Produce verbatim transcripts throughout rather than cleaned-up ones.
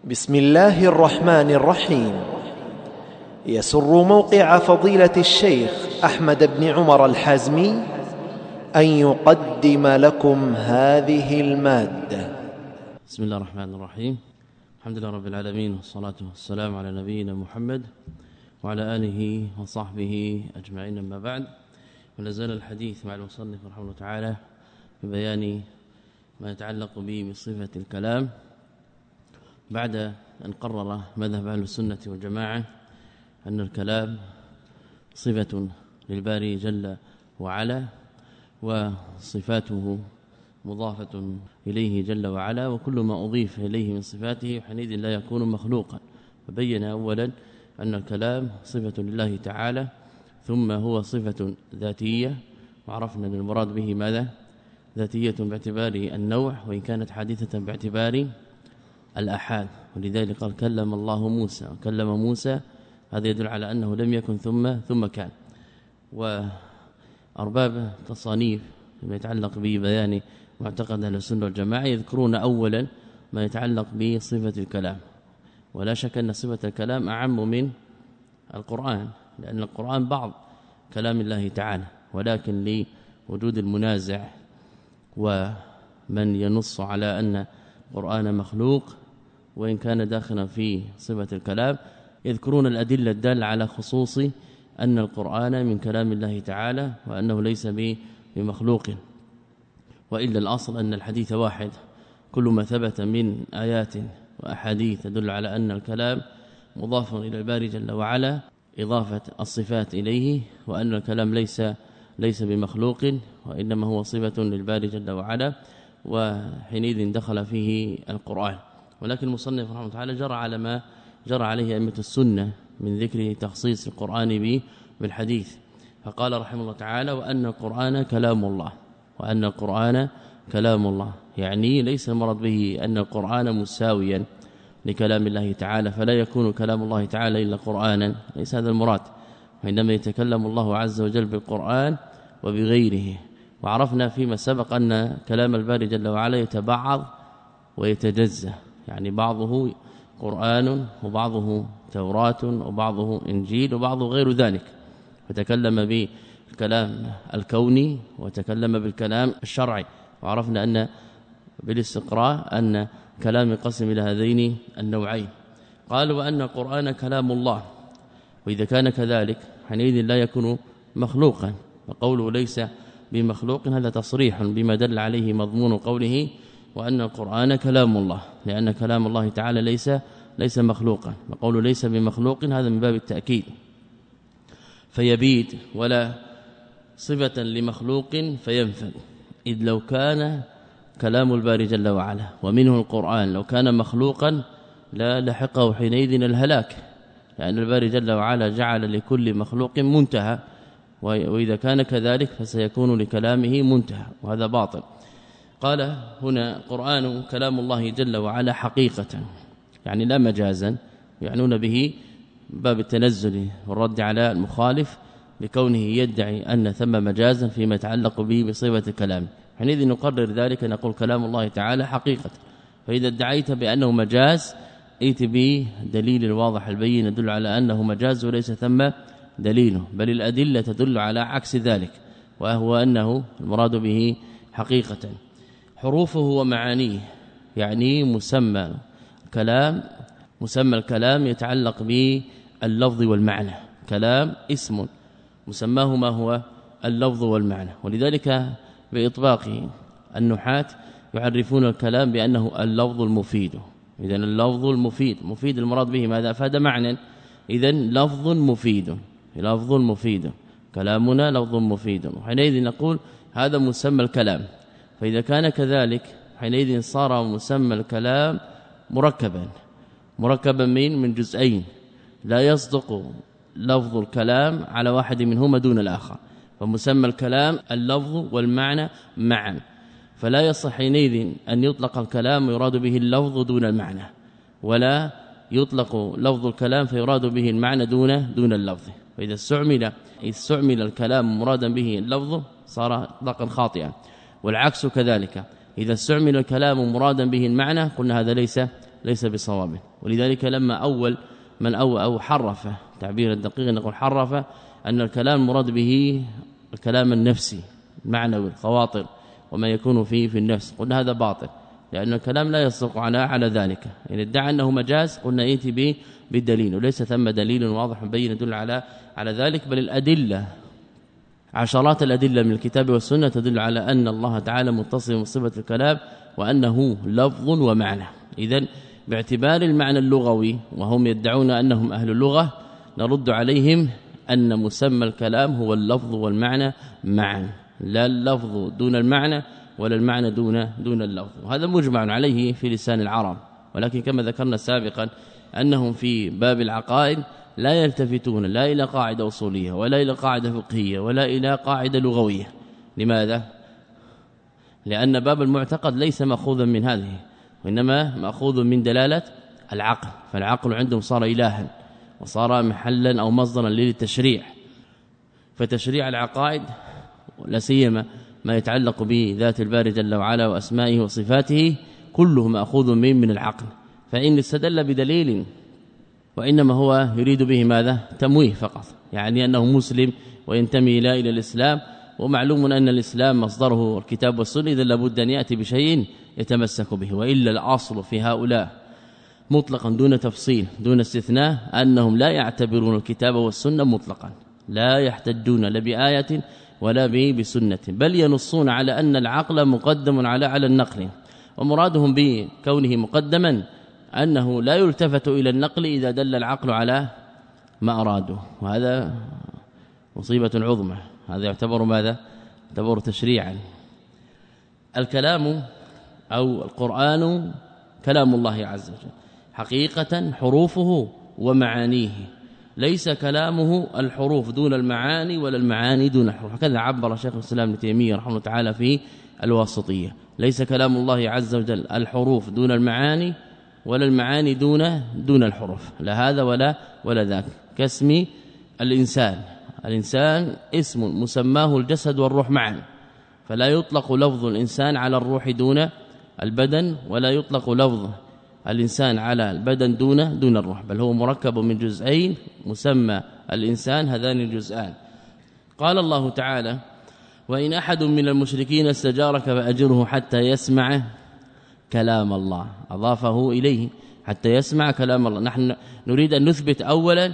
بسم الله الرحمن الرحيم. يسر موقع فضيلة الشيخ أحمد بن عمر الحازمي أن يقدم لكم هذه المادة. بسم الله الرحمن الرحيم. الحمد لله رب العالمين، والصلاة والسلام على نبينا محمد وعلى آله وصحبه أجمعين، أما بعد. ولازال الحديث مع المصنف رحمه الله تعالى ببيان ما يتعلق به بصفة الكلام، بعد أن قرر مذهب أهل السنة والجماعة أن الكلام صفة للباري جل وعلا، وصفاته مضافة إليه جل وعلا، وكل ما أضيف إليه من صفاته حينئذ لا يكون مخلوقا. فبين أولا أن الكلام صفة لله تعالى، ثم هو صفة ذاتية، وعرفنا أن المراد به ماذا؟ ذاتية باعتبار النوع، وإن كانت حادثة باعتبار الأحاد. ولذلك قال كلم الله موسى، وكلم موسى، هذا يدل على أنه لم يكن ثم ثم كان. وأرباب تصانيف فيما يتعلق ببيان معتقد أهل السنة والجماعة يذكرون أولا ما يتعلق بصفة الكلام، ولا شك أن صفة الكلام أعم من القرآن، لأن القرآن بعض كلام الله تعالى، ولكن لوجود المنازع ومن ينص على أن القرآن مخلوق وإن كان داخلا في صفة الكلام، يذكرون الأدلة الدالة على خصوص أن القرآن من كلام الله تعالى وأنه ليس بمخلوق. وإلا الأصل أن الحديث واحد، كل ما ثبت من آيات وأحاديث تدل على أن الكلام مضاف إلى الباري جل وعلا، إضافة الصفات إليه، وأن الكلام ليس ليس بمخلوق وإنما هو صفة للباري جل وعلا، وحينئذ دخل فيه القرآن. ولكن المصنف رحمه الله تعالى جرى على ما جرى عليه أئمة السنة من ذكر تخصيص القرآن بالحديث، فقال رحمه الله تعالى وأن القرآن كلام الله، وأن القرآن كلام الله، يعني ليس المراد به أن القرآن مساويا لكلام الله تعالى، فلا يكون كلام الله تعالى إلا قرآنا، ليس هذا المراد، وإنما يتكلم الله عز وجل بالقرآن وبغيره. وعرفنا فيما سبق أن كلام الباري جل وعلا يتبعض ويتجزأ، يعني بعضه قرآن وبعضه توراة وبعضه إنجيل وبعضه غير ذلك، فتكلم بالكلام الكوني وتكلم بالكلام الشرعي. وعرفنا أن بالاستقراء أن كلام ينقسم إلى هذين النوعين. قالوا وأن القرآن كلام الله، وإذا كان كذلك حينئذ لا يكون مخلوقا، وقوله ليس بمخلوق هذا تصريح بما دل عليه مضمون قوله وأن القرآن كلام الله، لأن كلام الله تعالى ليس ليس مخلوقا، وقوله ليس بمخلوق هذا من باب التأكيد. فيبيد ولا صفة لمخلوق فينفذ، إذ لو كان كلام الباري جل وعلا ومنه القرآن لو كان مخلوقا لا لحقه حينئذ الهلاك، لأن الباري جل وعلا جعل لكل مخلوق منتهى، وإذا كان كذلك فسيكون لكلامه منتهى، وهذا باطل. قال هنا قرآن كلام الله جل وعلا حقيقة، يعني لا مجازا، يعنون به باب التنزل والرد على المخالف بكونه يدعي أن ثم مجازا فيما يتعلق به بصفة الكلام، حينئذ نقرر ذلك نقول كلام الله تعالى حقيقة. فإذا ادعيت بأنه مجاز ائت به دليل واضح البين يدل على أنه مجاز وليس ثم دليله، بل الأدلة تدل على عكس ذلك، وهو أنه المراد به حقيقة. حروفه ومعانيه، يعني مسمى الكلام، مسمى الكلام يتعلق باللفظ والمعنى، كلام اسم مسماه ما هو اللفظ والمعنى. ولذلك بإطباق النحاة يعرفون الكلام بأنه اللفظ المفيد. إذن اللفظ المفيد، مفيد المراد به ماذا؟ أفاد معنى، إذن لفظ مفيد، لفظ مفيد، كلامنا لفظ مفيد، وحينئذ نقول هذا مسمى الكلام. فإذا كان كذلك حينئذ صار مسمى الكلام مركبا، مركبا من من جزئين، لا يصدق لفظ الكلام على واحد منهما دون الآخر، فمسمى الكلام اللفظ والمعنى معا، فلا يصح حينئذ أن يطلق الكلام ويراد به اللفظ دون المعنى، ولا يطلق لفظ الكلام فيراد به المعنى دون دون اللفظ. فإذا استعمل إذا استعمل الكلام مرادا به اللفظ صار اطلاقا خاطئا، والعكس كذلك، إذا استعمل الكلام مرادا به المعنى قلنا هذا ليس ليس بصواب. ولذلك لما أول من أو أو حرف تعبير الدقيق نقول حرف أن الكلام المراد به الكلام النفسي المعنوي الخواطر وما يكون فيه في النفس، قلنا هذا باطل لأن الكلام لا يصدق على على ذلك. إن ادعى أنه مجاز قلنا ائتي به بالدليل، وليس ثم دليل واضح مبين يدل على على ذلك، بل الأدلة عشرات الأدلة من الكتاب والسنة تدل على أن الله تعالى متصف بصفة الكلام وأنه لفظ ومعنى. إذن باعتبار المعنى اللغوي وهم يدعون أنهم أهل اللغة نرد عليهم أن مسمى الكلام هو اللفظ والمعنى معا، لا اللفظ دون المعنى ولا المعنى دون دون اللفظ، وهذا مجمع عليه في لسان العرب. ولكن كما ذكرنا سابقا أنهم في باب العقائد لا يلتفتون لا إلى قاعدة أصولية ولا إلى قاعدة فقهية ولا إلى قاعدة لغوية. لماذا؟ لأن باب المعتقد ليس مأخوذا من هذه، وإنما مأخوذ من دلالة العقل، فالعقل عندهم صار إلها وصار محلا أو مصدرا للتشريع. فتشريع العقائد لا سيما ما يتعلق بذات الباري جل وعلا وأسمائه وصفاته كله مأخوذ من من العقل. فإن استدل بدليل وإنما هو يريد به ماذا؟ تمويه فقط، يعني أنه مسلم وينتمي إلى إلى الإسلام، ومعلوم أن الإسلام مصدره الكتاب والسنة، إذا لابد أن يأتي بشيء يتمسك به. وإلا الأصل في هؤلاء مطلقا دون تفصيل دون استثناء أنهم لا يعتبرون الكتاب والسنة مطلقا، لا يحتجون لا بآية ولا بسنة، بل ينصون على أن العقل مقدم على على النقل، ومرادهم بكونه مقدما أنه لا يلتفت إلى النقل إذا دل العقل على ما أراده، وهذا مصيبة عظمى. هذا يعتبر ماذا؟ يعتبر تشريعا. الكلام أو القرآن كلام الله عز وجل حقيقة حروفه ومعانيه، ليس كلامه الحروف دون المعاني ولا المعاني دون الحروف. هكذا عبر شيخ الإسلام ابن تيمية رحمه الله تعالى في الواسطية، ليس كلام الله عز وجل الحروف دون المعاني ولا المعاني دون دون الحروف، لا هذا ولا ولا ذاك. كاسم الإنسان، الإنسان اسم مسماه الجسد والروح معا، فلا يطلق لفظ الإنسان على الروح دون البدن، ولا يطلق لفظ الإنسان على البدن دون دون الروح، بل هو مركب من جزئين، مسمى الإنسان هذان الجزئان. قال الله تعالى: وإن أحد من المشركين استجارك فأجره حتى يسمع كلام الله، أضافه إليه حتى يسمع كلام الله. نحن نريد أن نثبت أولا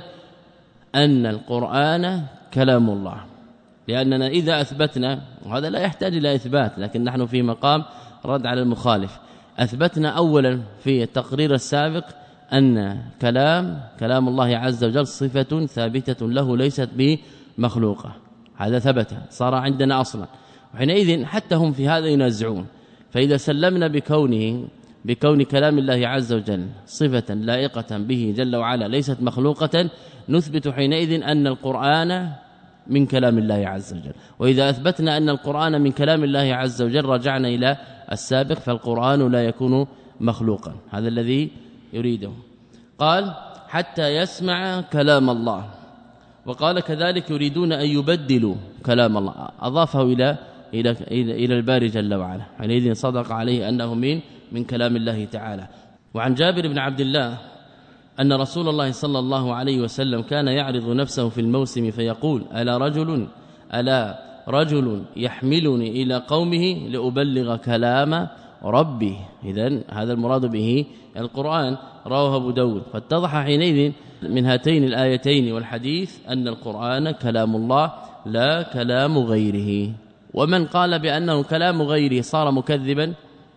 أن القرآن كلام الله، لأننا إذا أثبتنا، وهذا لا يحتاج إلى إثبات لكن نحن في مقام رد على المخالف، أثبتنا أولا في التقرير السابق أن كلام كلام الله عز وجل صفة ثابتة له ليست بمخلوقة، هذا ثبت صار عندنا أصلا، وحينئذ حتى هم في هذا ينازعون. فإذا سلمنا بكونه بكون كلام الله عز وجل صفة لائقة به جل وعلا ليست مخلوقة، نثبت حينئذ أن القرآن من كلام الله عز وجل. وإذا أثبتنا أن القرآن من كلام الله عز وجل رجعنا إلى السابق، فالقرآن لا يكون مخلوقا، هذا الذي يريده. قال: حتى يسمع كلام الله. وقال: كذلك يريدون أن يبدلوا كلام الله، أضافه إلى إلى إلى الباري جل وعلا، حينئذ صدق عليه أنه من من كلام الله تعالى. وعن جابر بن عبد الله أن رسول الله صلى الله عليه وسلم كان يعرض نفسه في الموسم فيقول: ألا رجل ألا رجل يحملني إلى قومه لأبلغ كلام ربي. إذن هذا المراد به القرآن، رواه أبو داود. فاتضح حينئذ من هاتين الآيتين والحديث أن القرآن كلام الله لا كلام غيره. ومن قال بأنه كلام غيره صار مكذبا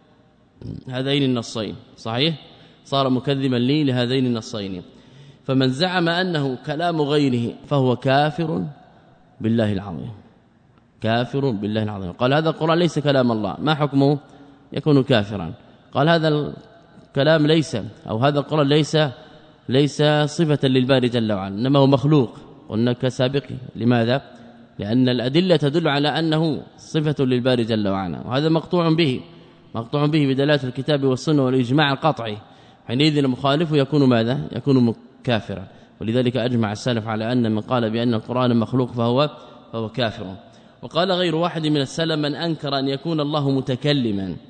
هذين النصين، صحيح؟ صار مكذبا لي لهذين النصين. فمن زعم أنه كلام غيره فهو كافر بالله العظيم، كافر بالله العظيم. قال: هذا القرآن ليس كلام الله، ما حكمه؟ يكون كافرا. قال: هذا الكلام ليس أو هذا القرآن ليس ليس صفة للباري جل وعلا، إنما هو مخلوق. قلنا كسابقه. لماذا؟ لأن الأدلة تدل على أنه صفة للباري جل وعلا، وهذا مقطوع به مقطوع به بدلالة الكتاب والسنة والإجماع القطعي. حينئذ المخالف يكون ماذا؟ يكون كافرا. ولذلك أجمع السلف على أن من قال بأن القرآن مخلوق فهو فهو كافر. وقال غير واحد من السلف: من أنكر أن يكون الله متكلما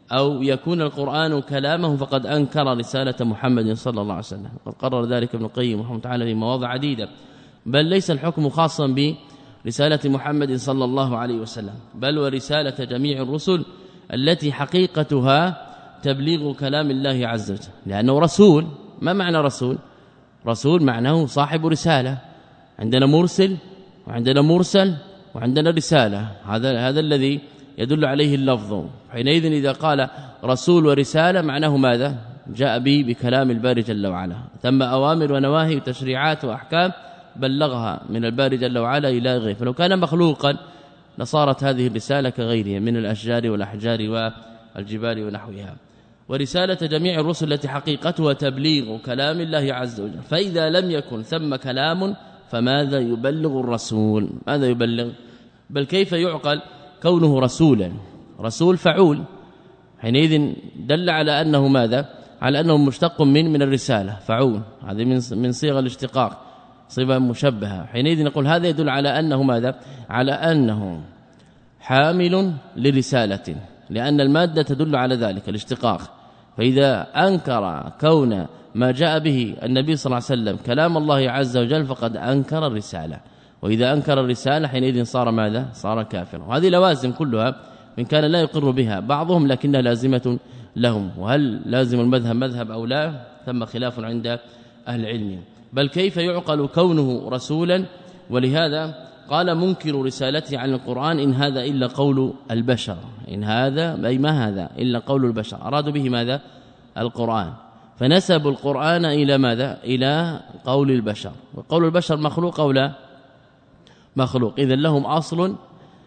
أو يكون القرآن كلامه فقد أنكر رسالة محمد صلى الله عليه وسلم. قد قرر ذلك ابن القيم رحمه الله تعالى في مواضع عديدة. بل ليس الحكم خاصا برسالة محمد صلى الله عليه وسلم، بل ورسالة جميع الرسل التي حقيقتها تبليغ كلام الله عز وجل، لأنه رسول. ما معنى رسول؟ رسول معناه صاحب رسالة. عندنا مرسل وعندنا مرسل وعندنا رسالة، هذا هذا الذي يدل عليه اللفظ. حينئذ إذا قال رسول ورسالة معناه ماذا؟ جاء به بكلام الباري جل وعلا، ثم أوامر ونواهي وتشريعات وأحكام بلغها من الباري جل وعلا إلى غيره. فلو كان مخلوقا لصارت هذه الرسالة كغيرها من الأشجار والأحجار والجبال ونحوها. ورسالة جميع الرسل التي حقيقتها تبليغ كلام الله عز وجل. فإذا لم يكن ثم كلام فماذا يبلغ الرسول؟ ماذا يبلغ؟ بل كيف يعقل كونه رسولا؟ رسول فعول، حينئذ دل على أنه ماذا؟ على أنه مشتق من من الرسالة، فعول، هذه من من صيغ الاشتقاق، صيغه مشبهه. حينئذ نقول هذا يدل على أنه ماذا؟ على أنه حامل لرسالة، لأن المادة تدل على ذلك الاشتقاق. فإذا أنكر كون ما جاء به النبي صلى الله عليه وسلم كلام الله عز وجل فقد أنكر الرسالة، وإذا أنكر الرسالة حينئذ صار ماذا؟ صار كافرا. وهذه لوازم كلها من كان لا يقر بها بعضهم لكنها لازمة لهم. وهل لازم المذهب مذهب أو لا؟ ثم خلاف عند أهل العلم. بل كيف يعقل كونه رسولا؟ ولهذا قال منكر رسالته عن القرآن إن هذا إلا قول البشر. إن هذا أي ما هذا إلا قول البشر، أرادوا به ماذا؟ القرآن، فنسبوا القرآن إلى ماذا؟ إلى قول البشر. وقول البشر مخلوق أو لا؟ مخلوق. إذن لهم أصل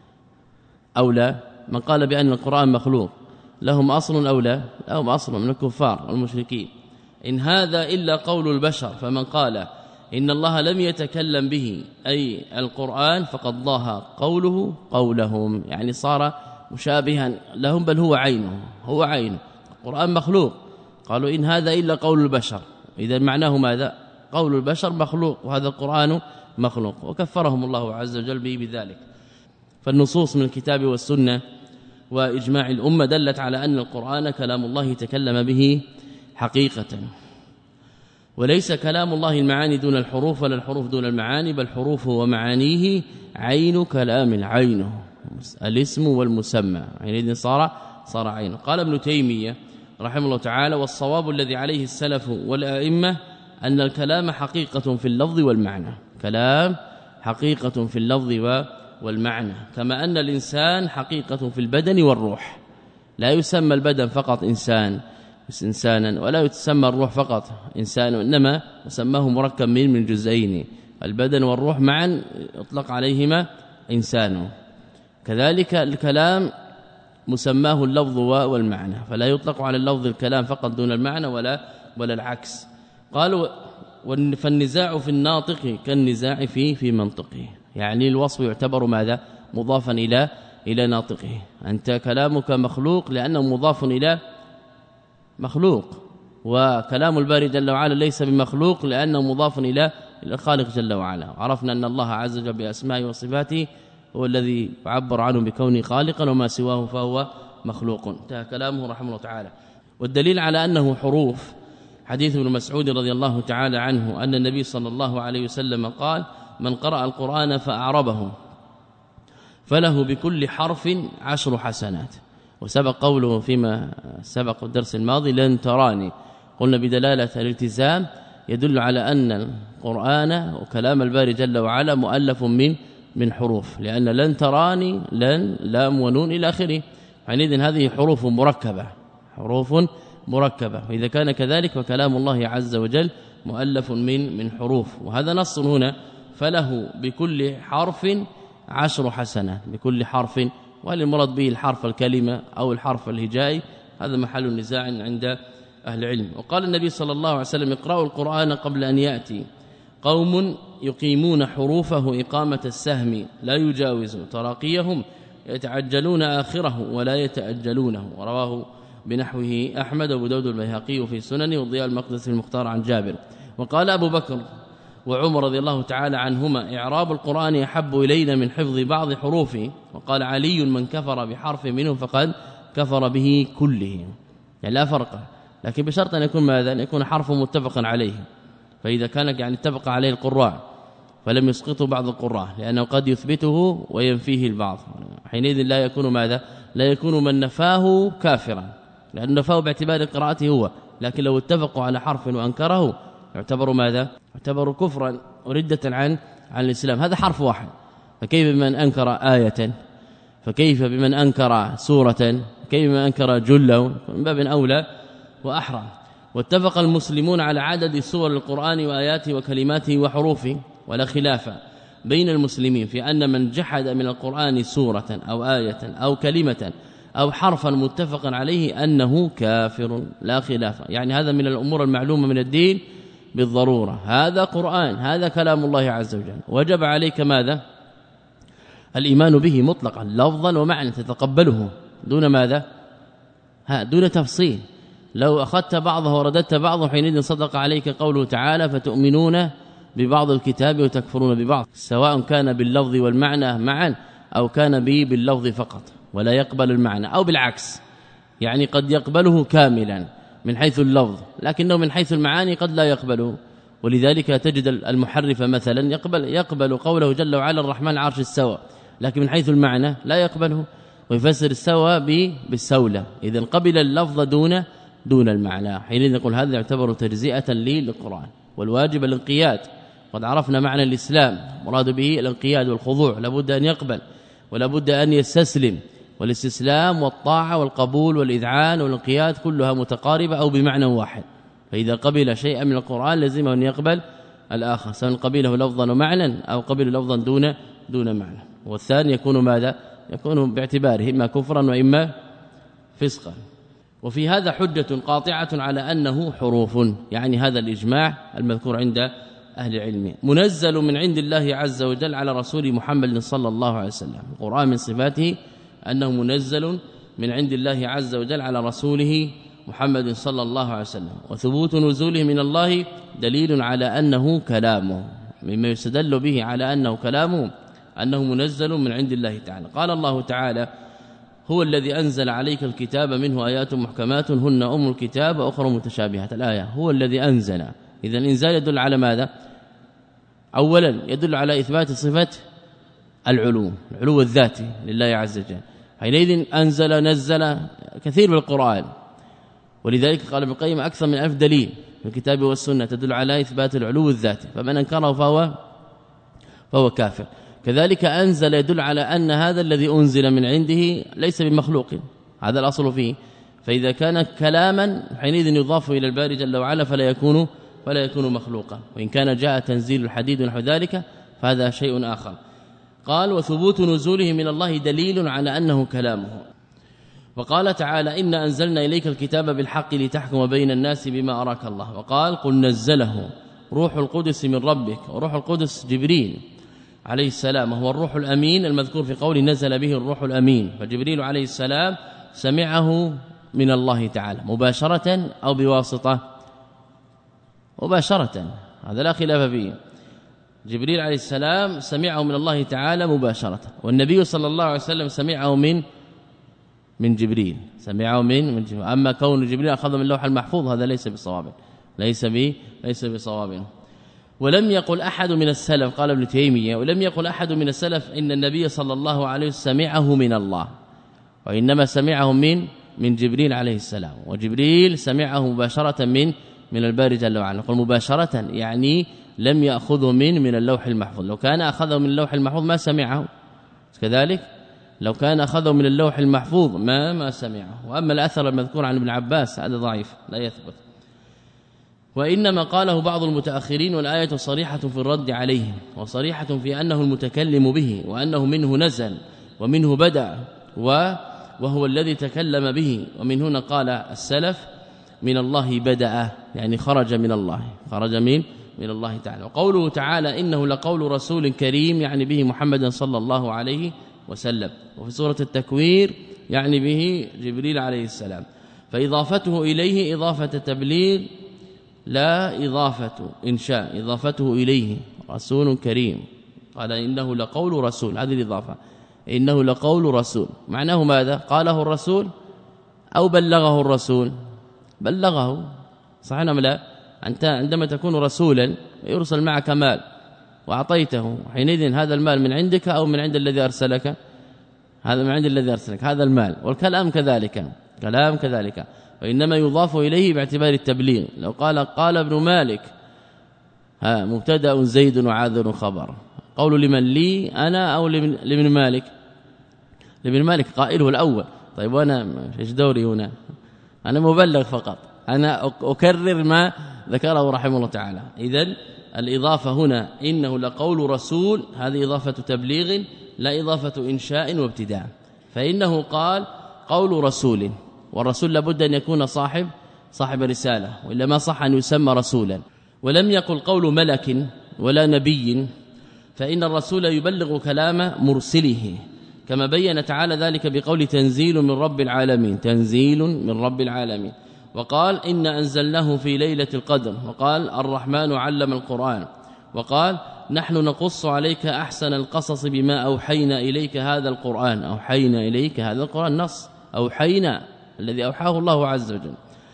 أو لا؟ من قال بأن القرآن مخلوق لهم أصل أو لا؟ لهم أصل من الكفار والمشركين. إن هذا إلا قول البشر، فمن قال إن الله لم يتكلم به أي القرآن فقد ضاها قوله قولهم، يعني صار مشابها لهم، بل هو عينه هو عينه. القرآن مخلوق، قالوا إن هذا إلا قول البشر، إذا معناه ماذا؟ قول البشر مخلوق وهذا القرآن مخلوق، وكفرهم الله عز وجل به بذلك. فالنصوص من الكتاب والسنة وإجماع الأمة دلت على أن القرآن كلام الله تكلم به حقيقة، وليس كلام الله المعاني دون الحروف ولا الحروف دون المعاني، بل حروف ومعانيه عين كلام، عينه الاسم والمسمى، حينئذ صار صار عينه. قال ابن تيمية رحمه الله تعالى: والصواب الذي عليه السلف والأئمة أن الكلام حقيقة في اللفظ والمعنى، كلام حقيقة في اللفظ والمعنى، كما أن الإنسان حقيقة في البدن والروح. لا يسمى البدن فقط إنسان إنسانا، ولا يتسمى الروح فقط إنسان، إنما سماه مركب من من جزئين، البدن والروح معا يطلق عليهما إنسان. كذلك الكلام مسماه اللفظ والمعنى، فلا يطلق على اللفظ الكلام فقط دون المعنى ولا ولا العكس. قالوا فالنزاع في الناطق كالنزاع في في منطقه، يعني الوصف يعتبر ماذا؟ مضافا إلى إلى ناطقه. أنت كلامك مخلوق لأنه مضاف إلى مخلوق، وكلام الباري جل وعلا ليس بمخلوق لأنه مضاف إلى الخالق جل وعلا. عرفنا أن الله عز وجل بأسمائه وصفاته هو الذي يعبر عنه بكونه خالقا، وما سواه فهو مخلوق. انتهى كلامه رحمه الله تعالى. والدليل على أنه حروف حديث ابن مسعود رضي الله تعالى عنه أن النبي صلى الله عليه وسلم قال: من قرأ القرآن فأعربه فله بكل حرف عشر حسنات. وسبق قوله فيما سبق الدرس الماضي: لن تراني، قلنا بدلالة الالتزام يدل على أن القرآن وكلام الباري جل وعلا مؤلف من من حروف، لأن لن تراني لن لام ونون إلى آخره، حينئذ هذه حروف مركبة حروف مركبة. وإذا كان كذلك فكلام الله عز وجل مؤلف من من حروف، وهذا نص هنا: فله بكل حرف عشر حسنات، بكل حرف. وهل المراد به الحرف الكلمة أو الحرف الهجائي؟ هذا محل نزاع عند أهل العلم. وقال النبي صلى الله عليه وسلم: اقرأوا القرآن قبل أن يأتي قوم يقيمون حروفه إقامة السهم لا يجاوز تراقيهم يتعجلون آخره ولا يتأجلونه. ورواه بنحوه أحمد وابو داود البيهقي في سننه، وضياء المقدسي المختار عن جابر. وقال أبو بكر وعمر رضي الله تعالى عنهما: إعراب القرآن أحب إلينا من حفظ بعض حروفه. وقال علي: من كفر بحرف منه فقد كفر به كله، يعني لا فرق، لكن بشرط أن يكون ماذا؟ أن يكون حرف متفق عليه. فإذا كان يعني اتفق عليه القراء فلم يسقطه بعض القراء، لأنه قد يثبته وينفيه البعض، حينئذ لا يكون ماذا؟ لا يكون من نفاه كافرا، لأن نفاه باعتبار قراءته هو، لكن لو اتفقوا على حرف وأنكره يعتبر ماذا؟ يعتبر كفرا وردة عن عن الإسلام. هذا حرف واحد، فكيف بمن أنكر آية؟ فكيف بمن أنكر سورة؟ كيف بمن أنكر جلة؟ من باب أولى وأحرى. واتفق المسلمون على عدد سور القرآن وآياته وكلماته وحروفه، ولا خلاف بين المسلمين في أن من جحد من القرآن سورة أو آية أو كلمة أو حرفا متفقا عليه أنه كافر، لا خلاف. يعني هذا من الأمور المعلومة من الدين بالضرورة، هذا قرآن، هذا كلام الله عز وجل، وجب عليك ماذا؟ الإيمان به مطلقا لفظا ومعنى، تتقبله دون ماذا؟ ها دون تفصيل. لو أخذت بعضه ورددت بعضه حينئذ صدق عليك قوله تعالى فتؤمنون ببعض الكتاب وتكفرون ببعض، سواء كان باللفظ والمعنى معا أو كان به باللفظ فقط ولا يقبل المعنى، أو بالعكس، يعني قد يقبله كاملا من حيث اللفظ لكنه من حيث المعاني قد لا يقبله. ولذلك تجد المحرف مثلا يقبل يقبل قوله جل وعلا الرحمن عرش استوى، لكن من حيث المعنى لا يقبله، ويفسر استوى بالسولة، إذن قبل اللفظ دون دون المعنى. حينئذ نقول هذا يعتبر تجزئة للقرآن. والواجب الانقياد، قد عرفنا معنى الإسلام، مراد به الانقياد والخضوع، لابد أن يقبل ولابد أن يستسلم، والاستسلام والطاعة والقبول والإذعان والانقياد كلها متقاربة أو بمعنى واحد. فإذا قبل شيئا من القرآن لازم أن يقبل الآخر، سواء قبله لفظا ومعنى أو قبل لفظا دون دون معنى. والثاني يكون ماذا؟ يكون باعتباره إما كفرا وإما فسقا. وفي هذا حجة قاطعة على أنه حروف، يعني هذا الإجماع المذكور عند أهل العلم، منزل من عند الله عز وجل على رسول محمد صلى الله عليه وسلم. القرآن من صفاته أنه منزل من عند الله عز وجل على رسوله محمد صلى الله عليه وسلم، وثبوت نزوله من الله دليل على أنه كلامه، مما يستدل به على أنه كلامه أنه منزل من عند الله تعالى. قال الله تعالى هو الذي أنزل عليك الكتاب منه آيات محكمات هن أم الكتاب وأخرى متشابهات. الآية هو الذي أنزل، إذا الإنزال يدل على ماذا؟ أولا يدل على إثبات صفة العلو، العلو الذاتي لله عز وجل. حينئذ أنزل نزل كثير بالقرآن، ولذلك قال ابن القيم أكثر من ألف دليل في الكتاب والسنة تدل على إثبات العلو الذاتي، فمن أنكره فهو فهو كافر. كذلك أنزل يدل على أن هذا الذي أنزل من عنده ليس بمخلوق، هذا الأصل فيه. فإذا كان كلاما حينئذ يضاف إلى الباري جل وعلا فلا يكون فلا يكون مخلوقا، وإن كان جاء تنزيل الحديد ونحو ذلك فهذا شيء آخر. قال وثبوت نزوله من الله دليل على أنه كلامه. وقال تعالى إن أنزلنا إليك الكتاب بالحق لتحكم بين الناس بما أراك الله. وقال قل نزله روح القدس من ربك، وروح القدس جبريل عليه السلام هو الروح الأمين المذكور في قول نزل به الروح الأمين، فجبريل عليه السلام سمعه من الله تعالى مباشرة أو بواسطة؟ مباشرة، هذا لا خلاف فيه. جبريل عليه السلام سمعه من الله تعالى مباشرة، والنبي صلى الله عليه وسلم سمعه من من جبريل، سمعه من من جبريل. أما كون جبريل أخذ من اللوح المحفوظ هذا ليس بصواب، ليس ب ليس بصواب. ولم يقل أحد من السلف، قال ابن تيمية، ولم يقل أحد من السلف إن النبي صلى الله عليه وسلم سمعه من الله، وإنما سمعه من من جبريل عليه السلام، وجبريل سمعه مباشرة من من الباري جل وعلا. نقول مباشرة يعني لم يأخذه من من اللوح المحفوظ، لو كان أخذه من اللوح المحفوظ ما سمعه، كذلك لو كان أخذه من اللوح المحفوظ ما ما سمعه. وأما الأثر المذكور عن ابن عباس هذا ضعيف لا يثبت، وإنما قاله بعض المتأخرين، والآية صريحة في الرد عليه، وصريحة في أنه المتكلم به، وأنه منه نزل ومنه بدأ وهو الذي تكلم به. ومن هنا قال السلف من الله بدأ، يعني خرج من الله، خرج من من الله تعالى. وقوله تعالى إنه لقول رسول كريم يعني به محمد صلى الله عليه وسلم. وفي سورة التكوير يعني به جبريل عليه السلام. فإضافته إليه إضافة تبليغ لا إضافة إنشاء، إضافته إليه رسول كريم. قال إنه لقول رسول، هذه الإضافة، إنه لقول رسول، معناه ماذا؟ قاله الرسول أو بلغه الرسول؟ بلغه، صحيح أم لا؟ أنت عندما تكون رسولا يرسل معك مال وأعطيته، حينئذ هذا المال من عندك أو من عند الذي أرسلك؟ هذا من عند الذي أرسلك، هذا المال. والكلام كذلك، كلام كذلك، وإنما يضاف إليه باعتبار التبليغ. لو قال قال ابن مالك ها مبتدا زيد وعاذر خبر، قول لمن؟ لي أنا أو لابن مالك؟ لابن مالك قائله الأول. طيب وأنا ايش دوري هنا؟ أنا مبلغ فقط، أنا أكرر ما ذكره رحمه الله تعالى. إذن الإضافة هنا إنه لقول رسول، هذه إضافة تبليغ لا إضافة إنشاء وابتداء. فإنه قال قول رسول، والرسول لابد أن يكون صاحب صاحب رسالة، وإلا ما صح أن يسمى رسولا. ولم يقل قول ملك ولا نبي، فإن الرسول يبلغ كلام مرسله، كما بين تعالى ذلك بقول تنزيل من رب العالمين، تنزيل من رب العالمين. وقال إن أنزلناه في ليلة القدر، وقال الرحمن علم القرآن، وقال نحن نقص عليك أحسن القصص بما أوحينا إليك هذا القرآن، أوحينا إليك هذا القرآن، نص أوحينا الذي أوحاه الله عز وجل.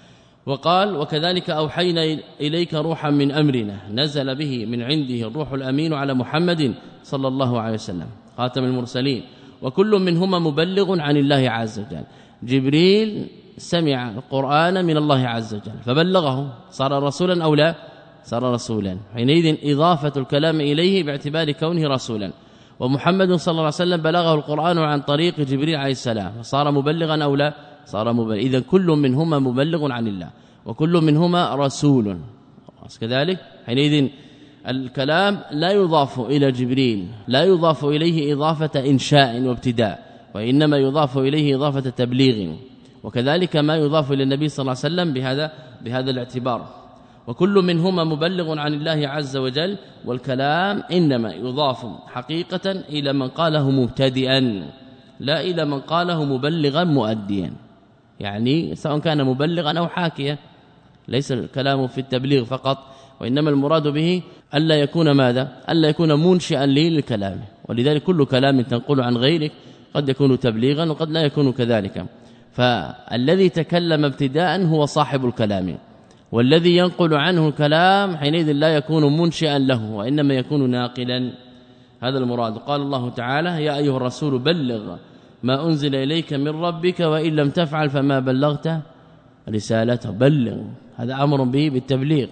وقال وكذلك أوحينا إليك روحا من أمرنا نزل به من عنده الروح الأمين على محمد صلى الله عليه وسلم خاتم المرسلين. وكل منهما مبلغ عن الله عز وجل. جبريل سمع القرآن من الله عز وجل فبلغه، صار رسولا أو لا؟ صار رسولا. حينئذ إضافة الكلام إليه باعتبار كونه رسولا. ومحمد صلى الله عليه وسلم بلغه القرآن عن طريق جبريل عليه السلام، صار مبلغا أو لا؟ صار مبلغا. إذن كل منهما مبلغ عن الله وكل منهما رسول كذلك. حينئذ الكلام لا يضاف إلى جبريل، لا يضاف إليه إضافة إنشاء وابتداء، وإنما يضاف إليه إضافة تبليغ. وكذلك ما يضاف إلى النبي صلى الله عليه وسلم بهذا بهذا الاعتبار. وكل منهما مبلغ عن الله عز وجل. والكلام إنما يضاف حقيقة إلى من قاله مبتدئا، لا إلى من قاله مبلغا مؤديا، يعني سواء كان مبلغا أو حاكيا. ليس الكلام في التبليغ فقط، وإنما المراد به ألا يكون ماذا؟ ألا يكون منشئا للكلام. ولذلك كل كلام تنقل عن غيرك قد يكون تبليغا وقد لا يكون كذلك. فالذي تكلم ابتداء هو صاحب الكلام، والذي ينقل عنه الكلام حينئذ لا يكون منشئا له وإنما يكون ناقلا. هذا المراد. قال الله تعالى يا أيها الرسول بلغ ما أنزل إليك من ربك وإن لم تفعل فما بلغت رسالته. بلغ، هذا أمر به بالتبليغ.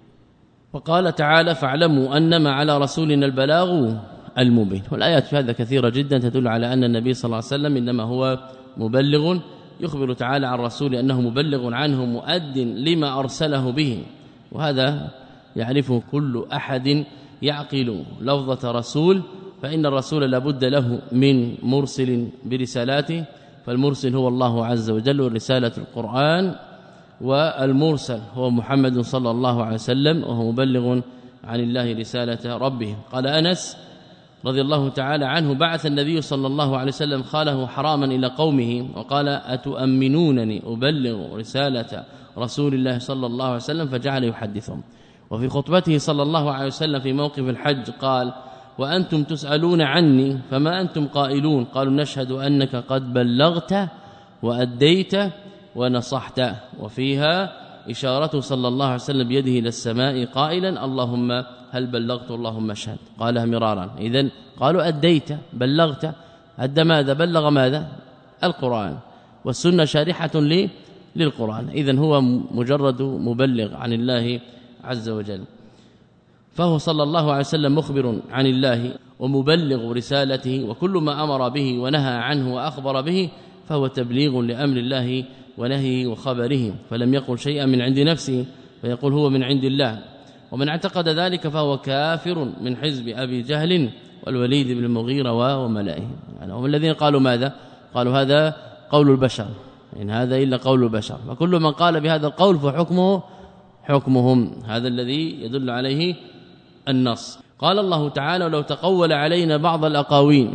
وقال تعالى فاعلموا أنما على رسولنا البلاغ المبين. والآيات في هذا كثيرة جدا تدل على أن النبي صلى الله عليه وسلم إنما هو مبلغ. يخبر تعالى عن الرسول أنه مبلغ عنه مؤد لما أرسله به، وهذا يعرفه كل أحد يعقل لفظة رسول. فإن الرسول لابد له من مرسل برسالاته، فالمرسل هو الله عز وجل ورسالة القرآن، والمرسل هو محمد صلى الله عليه وسلم وهو مبلغ عن الله رسالة ربه. قال أنس رضي الله تعالى عنه بعث النبي صلى الله عليه وسلم خاله حراما إلى قومه وقال أتؤمنونني أبلغ رسالة رسول الله صلى الله عليه وسلم، فجعل يحدثهم. وفي خطبته صلى الله عليه وسلم في موقف الحج قال وأنتم تسألون عني فما أنتم قائلون؟ قالوا نشهد أنك قد بلغت وأديت ونصحت. وفيها إشارته صلى الله عليه وسلم بيده إلى السماء قائلا اللهم هل بلغت اللهم اشهد. قالها مرارا. إذن قالوا أديت بلغت، أدى ماذا؟ بلغ ماذا؟ القرآن، والسنة شارحة لي للقرآن. إذن هو مجرد مبلغ عن الله عز وجل. فهو صلى الله عليه وسلم مخبر عن الله ومبلغ رسالته، وكل ما أمر به ونهى عنه وأخبر به فهو تبليغ لأمر الله ونهيه وخبره. فلم يقل شيئا من عند نفسه فيقول هو من عند الله. ومن اعتقد ذلك فهو كافر من حزب أبي جهل والوليد بن المغيرة وملائه. يعني هم الذين قالوا ماذا؟ قالوا هذا قول البشر، إن هذا إلا قول البشر، وكل من قال بهذا القول فحكمه حكمهم. هذا الذي يدل عليه النص. قال الله تعالى ولو تقول علينا بعض الأقاوين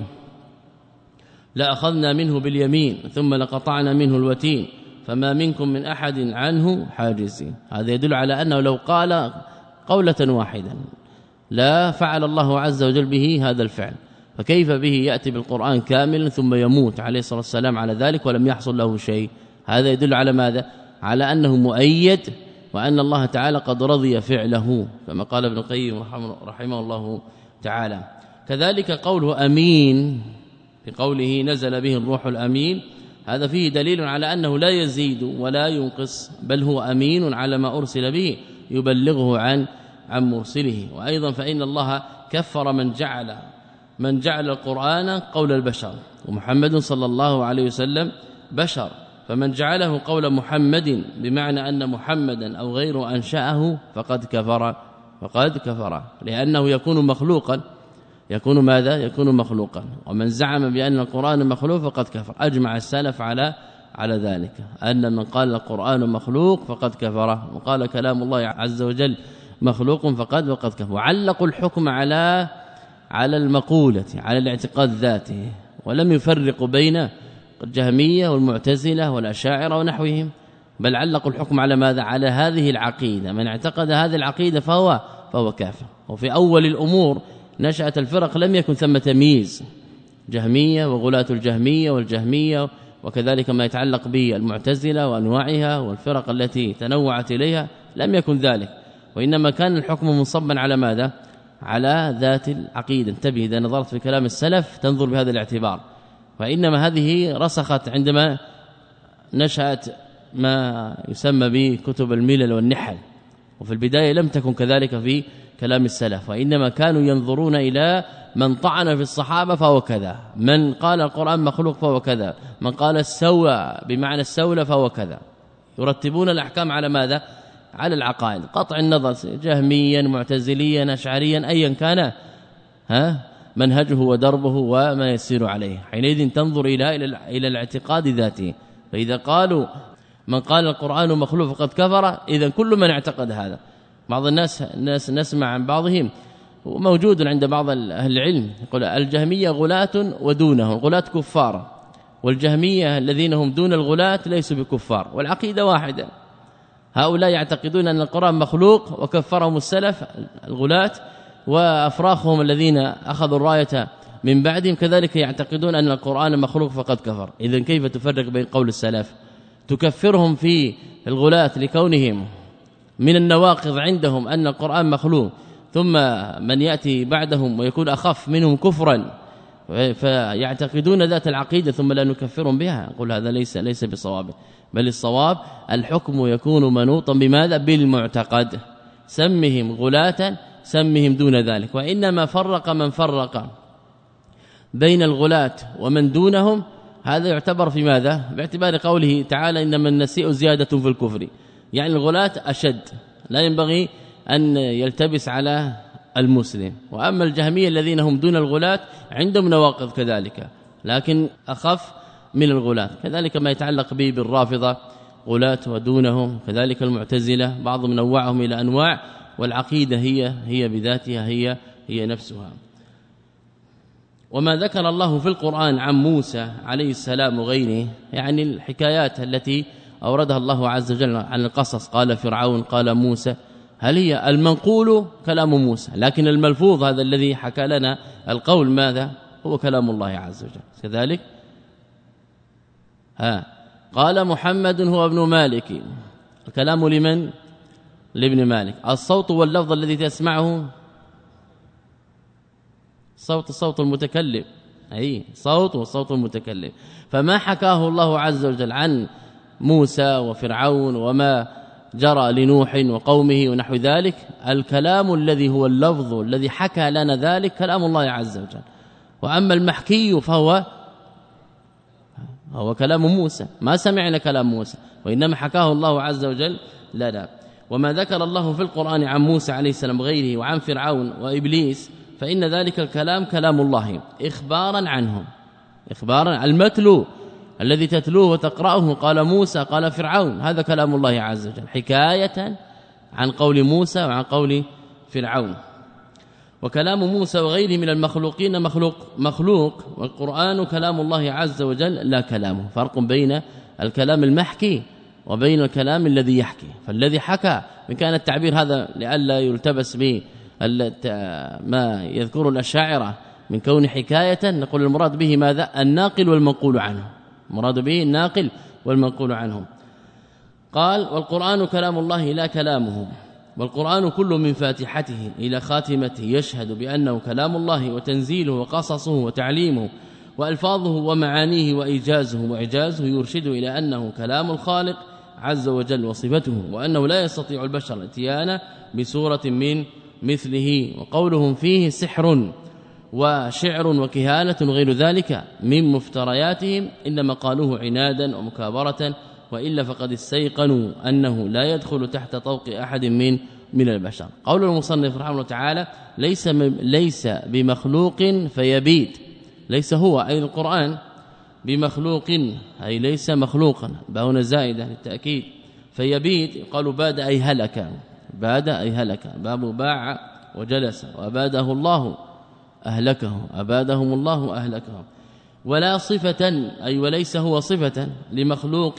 لأخذنا منه باليمين ثم لقطعنا منه الوتين فما منكم من أحد عنه حاجزين. هذا يدل على أنه لو قال قولة واحدة لا فعل الله عز وجل به هذا الفعل، فكيف به يأتي بالقرآن كاملا ثم يموت عليه الصلاة والسلام على ذلك ولم يحصل له شيء؟ هذا يدل على ماذا؟ على أنه مؤيد وأن الله تعالى قد رضي فعله كما قال ابن القيم رحمه الله تعالى. كذلك قوله أمين في قوله نزل به الروح الأمين، هذا فيه دليل على أنه لا يزيد ولا ينقص، بل هو أمين على ما أرسل به يبلغه عن عن مرسله. وأيضا فإن الله كفر من جعل من جعل القرآن قول البشر، ومحمد صلى الله عليه وسلم بشر، فمن جعله قول محمد بمعنى أن محمدا أو غيره أنشأه فقد كفر فقد كفر لأنه يكون مخلوقا يكون ماذا؟ يكون مخلوقا. ومن زعم بأن القرآن مخلوق فقد كفر. أجمع السلف على على ذلك أن من قال القرآن مخلوق فقد كفر، وقال كلام الله عز وجل مخلوق فقد وقد كفر. وعلقوا الحكم على على المقولة على الاعتقاد ذاته، ولم يفرقوا بين الجهمية والمعتزلة والأشاعرة ونحوهم، بل علقوا الحكم على ماذا؟ على هذه العقيدة. من اعتقد هذه العقيدة فهو فهو كافر. وفي أول الأمور نشأت الفرق لم يكن ثم تمييز جهمية وغلاة الجهمية والجهمية، وكذلك ما يتعلق بالمعتزلة وأنواعها والفرق التي تنوعت إليها، لم يكن ذلك، وإنما كان الحكم منصبا على ماذا؟ على ذات العقيدة. انتبه إذا نظرت في كلام السلف تنظر بهذا الاعتبار. وإنما هذه رسخت عندما نشأت ما يسمى بكتب الملل والنحل، وفي البداية لم تكن كذلك في كلام السلف، وإنما كانوا ينظرون إلى من طعن في الصحابة فهو كذا، من قال القرآن مخلوق فهو كذا، من قال السوى بمعنى السولة فهو كذا. يرتبون الأحكام على ماذا؟ على العقائد، قطع النظر جهميا معتزليا أشعريا أيا كان ها منهجه ودربه وما يسير عليه، حينئذ تنظر إلى إلى الاعتقاد ذاته. فإذا قالوا من قال القرآن مخلوق فقد كفر، إذا كل من اعتقد هذا. بعض الناس الناس نسمع عن بعضهم وموجود عند بعض أهل العلم يقول الجهمية غلاة ودونه، الغلاة كفار، والجهمية الذين هم دون الغلاة ليسوا بكفار، والعقيدة واحدة. هؤلاء يعتقدون أن القرآن مخلوق وكفرهم السلف الغلاة، وأفراخهم الذين أخذوا الراية من بعدهم كذلك يعتقدون أن القرآن مخلوق فقد كفر. إذن كيف تفرق بين قول السلف؟ تكفرهم في الغلاة لكونهم من النواقض عندهم أن القرآن مخلوق، ثم من يأتي بعدهم ويكون أخف منهم كفرا فيعتقدون ذات العقيدة ثم لا نكفرهم بها. نقول هذا ليس ليس بصواب، بل الصواب الحكم يكون منوطا بماذا؟ بالمعتقد. سمهم غلاة سمهم دون ذلك. وإنما فرق من فرق بين الغلاة ومن دونهم هذا يعتبر في ماذا؟ باعتبار قوله تعالى إنما النسيء زيادة في الكفر، يعني الغلاة أشد، لا ينبغي أن يلتبس على المسلم. وأما الجهمية الذين هم دون الغلاة عندهم نواقض كذلك لكن أخف من الغلاة. كذلك ما يتعلق به بالرافضة غلاة ودونهم، كذلك المعتزلة بعضهم نوعهم إلى أنواع، والعقيدة هي هي بذاتها هي هي نفسها. وما ذكر الله في القرآن عن موسى عليه السلام وغيره، يعني الحكايات التي أوردها الله عز وجل عن القصص، قال فرعون قال موسى، هل هي المنقول كلام موسى، لكن الملفوظ هذا الذي حكى لنا القول ماذا؟ هو كلام الله عز وجل. كذلك ها قال محمد هو ابن مالك، الكلام لمن؟ لابن مالك. الصوت واللفظ الذي تسمعه صوت صوت المتكلم، أي صوت وصوت المتكلم. فما حكاه الله عز وجل عن موسى وفرعون وما جرى لنوح وقومه ونحو ذلك، الكلام الذي هو اللفظ الذي حكى لنا ذلك كلام الله عز وجل. وأما المحكي فهو هو كلام موسى، ما سمعنا كلام موسى وإنما حكاه الله عز وجل لنا. وما ذكر الله في القرآن عن موسى عليه السلام غيره وعن فرعون وإبليس فإن ذلك الكلام كلام الله إخبارا عنهم، إخبارا. المتلو الذي تتلوه وتقرأه قال موسى قال فرعون، هذا كلام الله عز وجل حكاية عن قول موسى وعن قول فرعون. وكلام موسى وغيره من المخلوقين مخلوق مخلوق والقرآن كلام الله عز وجل لا كلامه. فرق بين الكلام المحكي وبين الكلام الذي يحكي. فالذي حكى من كان التعبير هذا لئلا يلتبس به ما يذكر الأشاعرة من كون حكاية، نقول المراد به ماذا؟ الناقل والمنقول عنه. المراد به الناقل والمنقول عنهم. قال والقرآن كلام الله لا كلامه، والقرآن كل من فاتحته إلى خاتمته يشهد بأنه كلام الله وتنزيله وقصصه وتعليمه وألفاظه ومعانيه وإيجازه وإعجازه يرشد إلى أنه كلام الخالق عز وجل وصفته، وأنه لا يستطيع البشر الاتيان بسورة من مثله. وقولهم فيه سحر وشعر وكهانة وغير ذلك من مفترياتهم إنما قالوه عنادا ومكابرة، وإلا فقد استيقنوا أنه لا يدخل تحت طوق أحد من من البشر. قول المصنف رحمه الله تعالى ليس ليس بمخلوق فيبيد، ليس هو أي القرآن بمخلوق أي ليس مخلوقا، باء زائدة للتأكيد. فيبيد قالوا باد أي هلك، باد أي هلك، باب باع وجلس، وأباده الله أهلكه، أبادهم الله أهلكهم. ولا صفة أي وليس هو صفة لمخلوق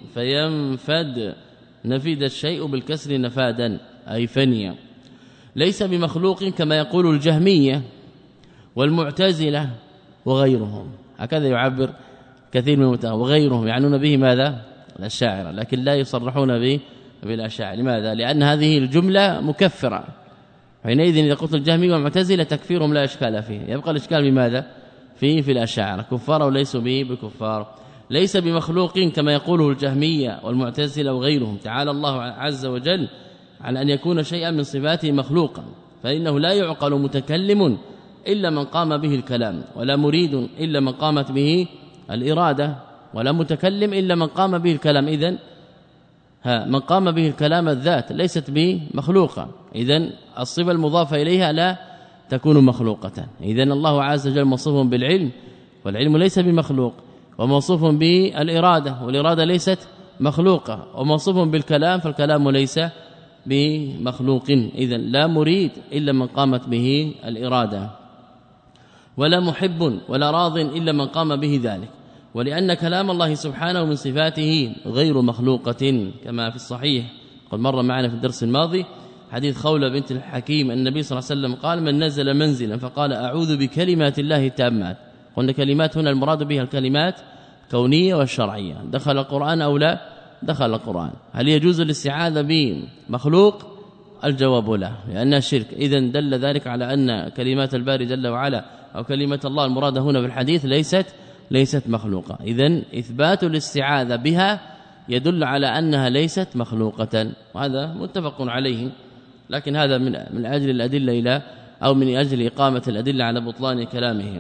فينفد، نفد الشيء بالكسر نفادا أي فنيا. ليس بمخلوق كما يقول الجهمية والمعتزلة وغيرهم، هكذا يعبر كثير من المتأخرين، وغيرهم يعنون به ماذا؟ الأشاعرة، لكن لا يصرحون به بالأشاعرة. لماذا؟ لأن هذه الجملة مكفرة، حينئذ إذا قلت الجهمية والمعتزلة تكفيرهم لا إشكال فيه، يبقى الإشكال بماذا؟ فيه في الأشاعرة كفار وليسوا به بكفار. ليس بمخلوق كما يقوله الجهمية والمعتزلة وغيرهم، تعالى الله عز وجل عن أن يكون شيئا من صفاته مخلوقا، فإنه لا يعقل متكلم إلا من قام به الكلام، ولا مريد إلا من قامت به الإرادة، ولا متكلم إلا من قام به الكلام. إذن ها من قام به الكلام الذات ليست به مخلوقة، إذن الصفة المضافة إليها لا تكون مخلوقة. إذن الله عز وجل موصوف بالعلم، والعلم ليس بمخلوق، وموصوف بالإرادة، والإرادة ليست مخلوقة، وموصوف بالكلام، فالكلام ليس بمخلوق. إذن لا مريد إلا من قامت به الإرادة، ولا محب ولا راض إلا من قام به ذلك. ولأن كلام الله سبحانه من صفاته غير مخلوقة كما في الصحيح، قد مر معنا في الدرس الماضي حديث خولة بنت الحكيم النبي صلى الله عليه وسلم قال من نزل منزلا فقال أعوذ بكلمات الله التامات. قلنا كلمات هنا المراد بها الكلمات كونية والشرعية، دخل القرآن أو لا؟ دخل القرآن. هل يجوز الاستعاذة بمخلوق؟ الجواب لا، لأنها شرك. إذن دل ذلك على أن كلمات الباري جل وعلا أو كلمة الله المراد هنا في الحديث ليست ليست مخلوقة. إذن إثبات الاستعاذة بها يدل على أنها ليست مخلوقة، وهذا متفق عليه. لكن هذا من من أجل الأدلة إلى أو من أجل إقامة الأدلة على بطلان كلامه.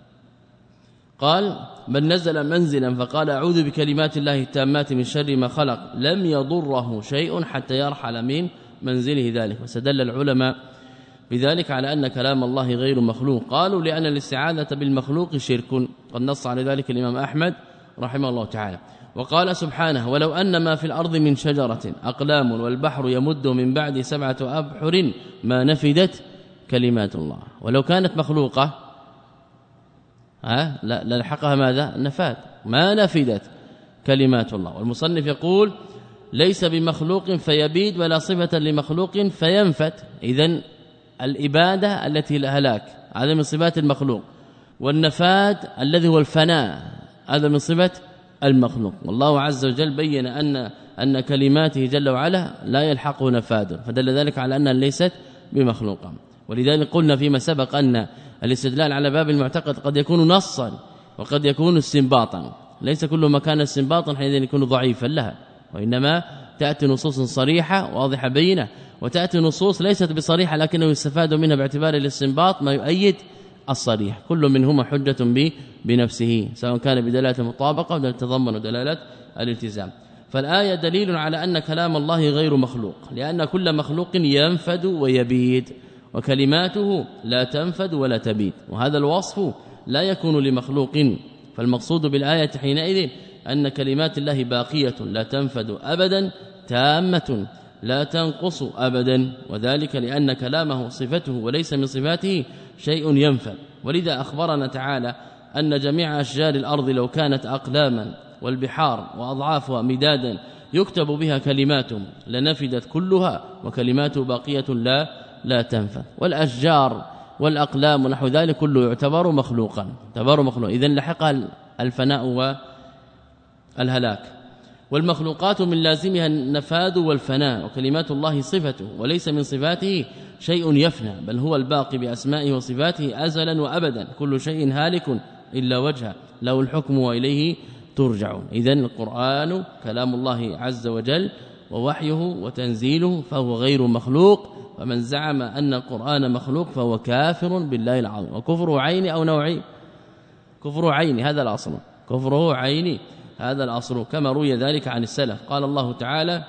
قال من نزل منزلا فقال أعوذ بكلمات الله التامات من شر ما خلق لم يضره شيء حتى يرحل من منزله ذلك. واستدل العلماء بذلك على أن كلام الله غير مخلوق، قالوا لأن الاستعاذة بالمخلوق شرك، قد نص على ذلك الإمام أحمد رحمه الله تعالى. وقال سبحانه ولو أن ما في الأرض من شجرة أقلام والبحر يمد من بعد سبعة أبحر ما نفدت كلمات الله. ولو كانت مخلوقة ها لا للحقها ماذا؟ نفاد، ما نفدت كلمات الله. والمصنف يقول ليس بمخلوق فيبيد ولا صفة لمخلوق فينفت. إذن الإبادة التي الهلاك هذا من صفات المخلوق، والنفاد الذي هو الفناء هذا من صفة المخلوق. والله عز وجل بين أن أن كلماته جل وعلا لا يلحقه نفاد، فدل ذلك على أنها ليست بمخلوقة. ولذلك قلنا فيما سبق أن الاستدلال على باب المعتقد قد يكون نصا وقد يكون استنباطا، ليس كل ما كان استنباطا حينئذ يكون ضعيفا لها، وإنما تأتي نصوص صريحة واضحة بينة، وتأتي نصوص ليست بصريحة لكنه يستفاد منها باعتبار الاستنباط ما يؤيد الصريح، كل منهما حجة به بنفسه سواء كان بدلالة المطابقة ودلالة التضمن ودلالة الالتزام. فالآية دليل على أن كلام الله غير مخلوق، لأن كل مخلوق ينفد ويبيد، وكلماته لا تنفد ولا تبيد، وهذا الوصف لا يكون لمخلوق. فالمقصود بالآية حينئذ أن كلمات الله باقية لا تنفد أبدا، تامة لا تنقص أبدا، وذلك لأن كلامه صفته وليس من صفاته شيء ينفد. ولذا أخبرنا تعالى أن جميع أشجار الأرض لو كانت أقلاما والبحار وأضعافها مدادا يكتب بها كلماتهم لنفدت كلها، وكلماته باقية لا لا تنفد. والأشجار والأقلام ونحو ذلك كله يعتبر مخلوقا، يعتبر مخلوقا. إذن لحق الفناء والهلاك. والمخلوقات من لازمها النفاد والفناء، وكلمات الله صفته وليس من صفاته شيء يفنى، بل هو الباقي بأسمائه وصفاته أزلا وأبدا، كل شيء هالك إلا وجهه له الحكم وإليه ترجعون. إذن القرآن كلام الله عز وجل ووحيه وتنزيله، فهو غير مخلوق، ومن زعم أن القرآن مخلوق فهو كافر بالله العظيم. وكفره عيني أو نوعي؟ كفره عيني، هذا الأصل، كفره عيني هذا الأصل، كما روي ذلك عن السلف. قال الله تعالى: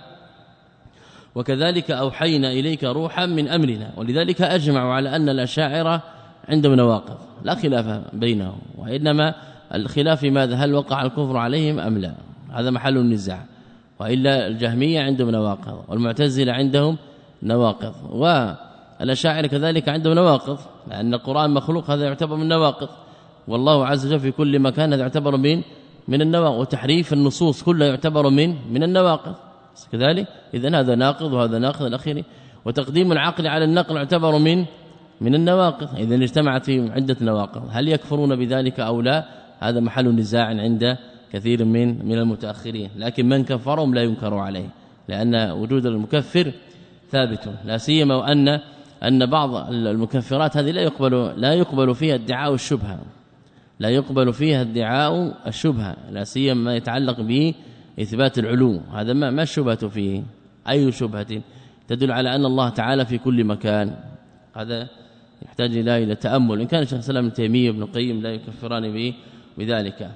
وكذلك أوحينا إليك روحا من أمرنا. ولذلك أجمعوا على أن الأشاعرة عندهم نواقض لا خلاف بينهم، وإنما الخلاف في ماذا؟ هل وقع الكفر عليهم أم لا؟ هذا محل النزاع. وإلا الجهمية عندهم نواقض، والمعتزلة عندهم نواقض، والأشاعرة كذلك عندهم نواقض، لأن القرآن مخلوق، هذا يعتبر من نواقض، والله عز وجل في كل مكان هذا يعتبر من من النواقض، وتحريف النصوص كله يعتبر من من النواقض كذلك. إذن هذا ناقض وهذا ناقض الأخير. وتقديم العقل على النقل يعتبر من من النواقض. إذن اجتمعت فيهم عدة نواقض، هل يكفرون بذلك أو لا؟ هذا محل نزاع عند كثير من من المتأخرين، لكن من كفرهم لا ينكر عليه، لأن وجود المكفر ثابت، لا سيما وأن أن بعض المكفرات هذه لا يقبل لا يقبل فيها ادعاء الشبهه، لا يقبل فيها ادعاء الشبهه، لا سيما ما يتعلق به إثبات العلو. هذا ما ما الشبهه فيه؟ أي شبهه تدل على أن الله تعالى في كل مكان؟ هذا يحتاج الى الى تامل. ان كان شيخ الاسلام ابن تيميه وابن القيم لا يكفران به بذلك.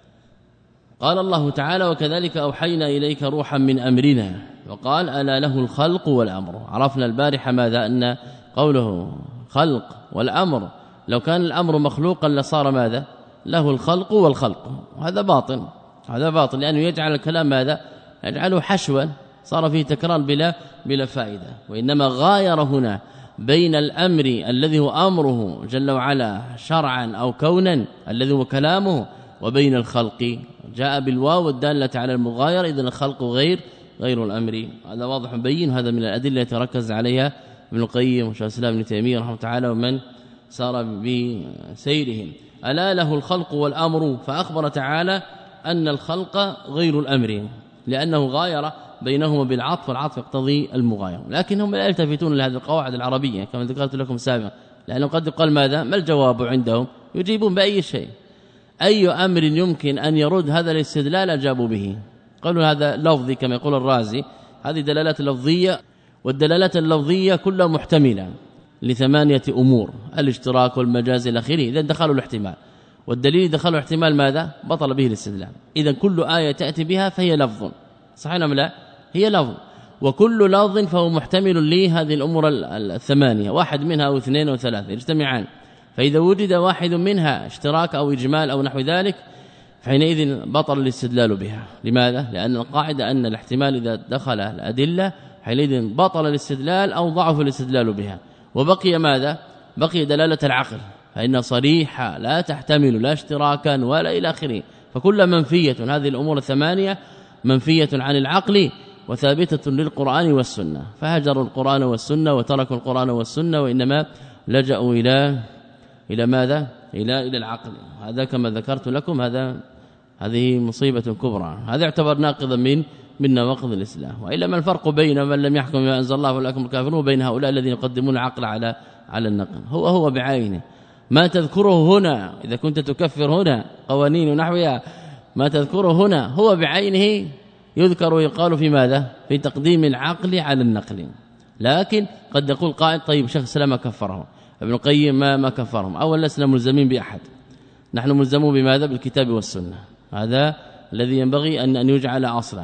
قال الله تعالى: وكذلك أوحينا إليك روحا من أمرنا. وقال: ألا له الخلق والأمر. عرفنا البارحة ماذا؟ أن قوله خلق والأمر، لو كان الأمر مخلوقا لصار ماذا؟ له الخلق والخلق، وهذا باطل، هذا باطل، لأنه يجعل الكلام ماذا؟ يجعله حشوا، صار فيه تكرار بلا بلا فائدة. وإنما غاير هنا بين الأمر الذي هو أمره جل وعلا شرعا أو كونا الذي هو كلامه، وبين الخلق، جاء بالواو الدالة على المغاير، إذن الخلق غير غير الأمر. هذا واضح مبين، هذا من الأدلة يتركز عليها ابن القيم وشيخ الإسلام ابن تيمية رحمه الله تعالى ومن سار بسيرهم. ألا له الخلق والأمر، فأخبر تعالى أن الخلق غير الأمر، لأنه غاير بينهما بالعطف، والعطف يقتضي المغايرة. لكنهم لا يلتفتون لهذه القواعد العربية كما ذكرت لكم سابقا، لأنه قد يقال ماذا؟ ما الجواب عندهم؟ يجيبون بأي شيء، أي أمر يمكن أن يرد هذا الاستدلال أجابوا به. قالوا هذا لفظي كما يقول الرازي، هذه دلالات لفظية، والدلالات اللفظية كلها محتملة لثمانية أمور: الاشتراك والمجاز إلى آخره. إذا دخلوا الاحتمال، والدليل دخلوا احتمال ماذا؟ بطل به الاستدلال. إذا كل آية تأتي بها فهي لفظ، صحيح أم لا؟ هي لفظ، وكل لفظ فهو محتمل لهذه الأمور الثمانية، واحد منها أو اثنين أو ثلاثة يجتمعان. فإذا وجد واحد منها اشتراك أو إجمال أو نحو ذلك فحينئذ بطل الاستدلال بها. لماذا؟ لأن القاعدة أن الاحتمال إذا دخل الأدلة حينئذ بطل الاستدلال أو ضعف الاستدلال بها، وبقي ماذا؟ بقي دلالة العقل، فإن صريحة لا تحتمل لا اشتراكا ولا إلى آخره. فكل منفية، هذه الأمور الثمانية منفية عن العقل وثابتة للقرآن والسنة، فهجروا القرآن والسنة وتركوا القرآن والسنة، وإنما لجأوا إلى إلى ماذا؟ إلى إلى العقل. هذا كما ذكرت لكم، هذا هذه مصيبة كبرى، هذا يعتبر ناقضا من من نواقض الإسلام. وإلا ما الفرق بين من لم يحكم بما أنزل الله فأولئك هم الكافرون وبين هؤلاء الذين يقدمون العقل على على النقل؟ هو هو بعينه. ما تذكره هنا إذا كنت تكفر هنا قوانين ونحوها، ما تذكره هنا هو بعينه يذكر ويقال في ماذا؟ في تقديم العقل على النقل. لكن قد يقول قائل: طيب شيخ الإسلام كفرهم، ابن القيم ما ما كفرهم. أولا لسنا ملزمين بأحد، نحن ملزمون بماذا؟ بالكتاب والسنة، هذا الذي ينبغي أن أن يجعل أصلا.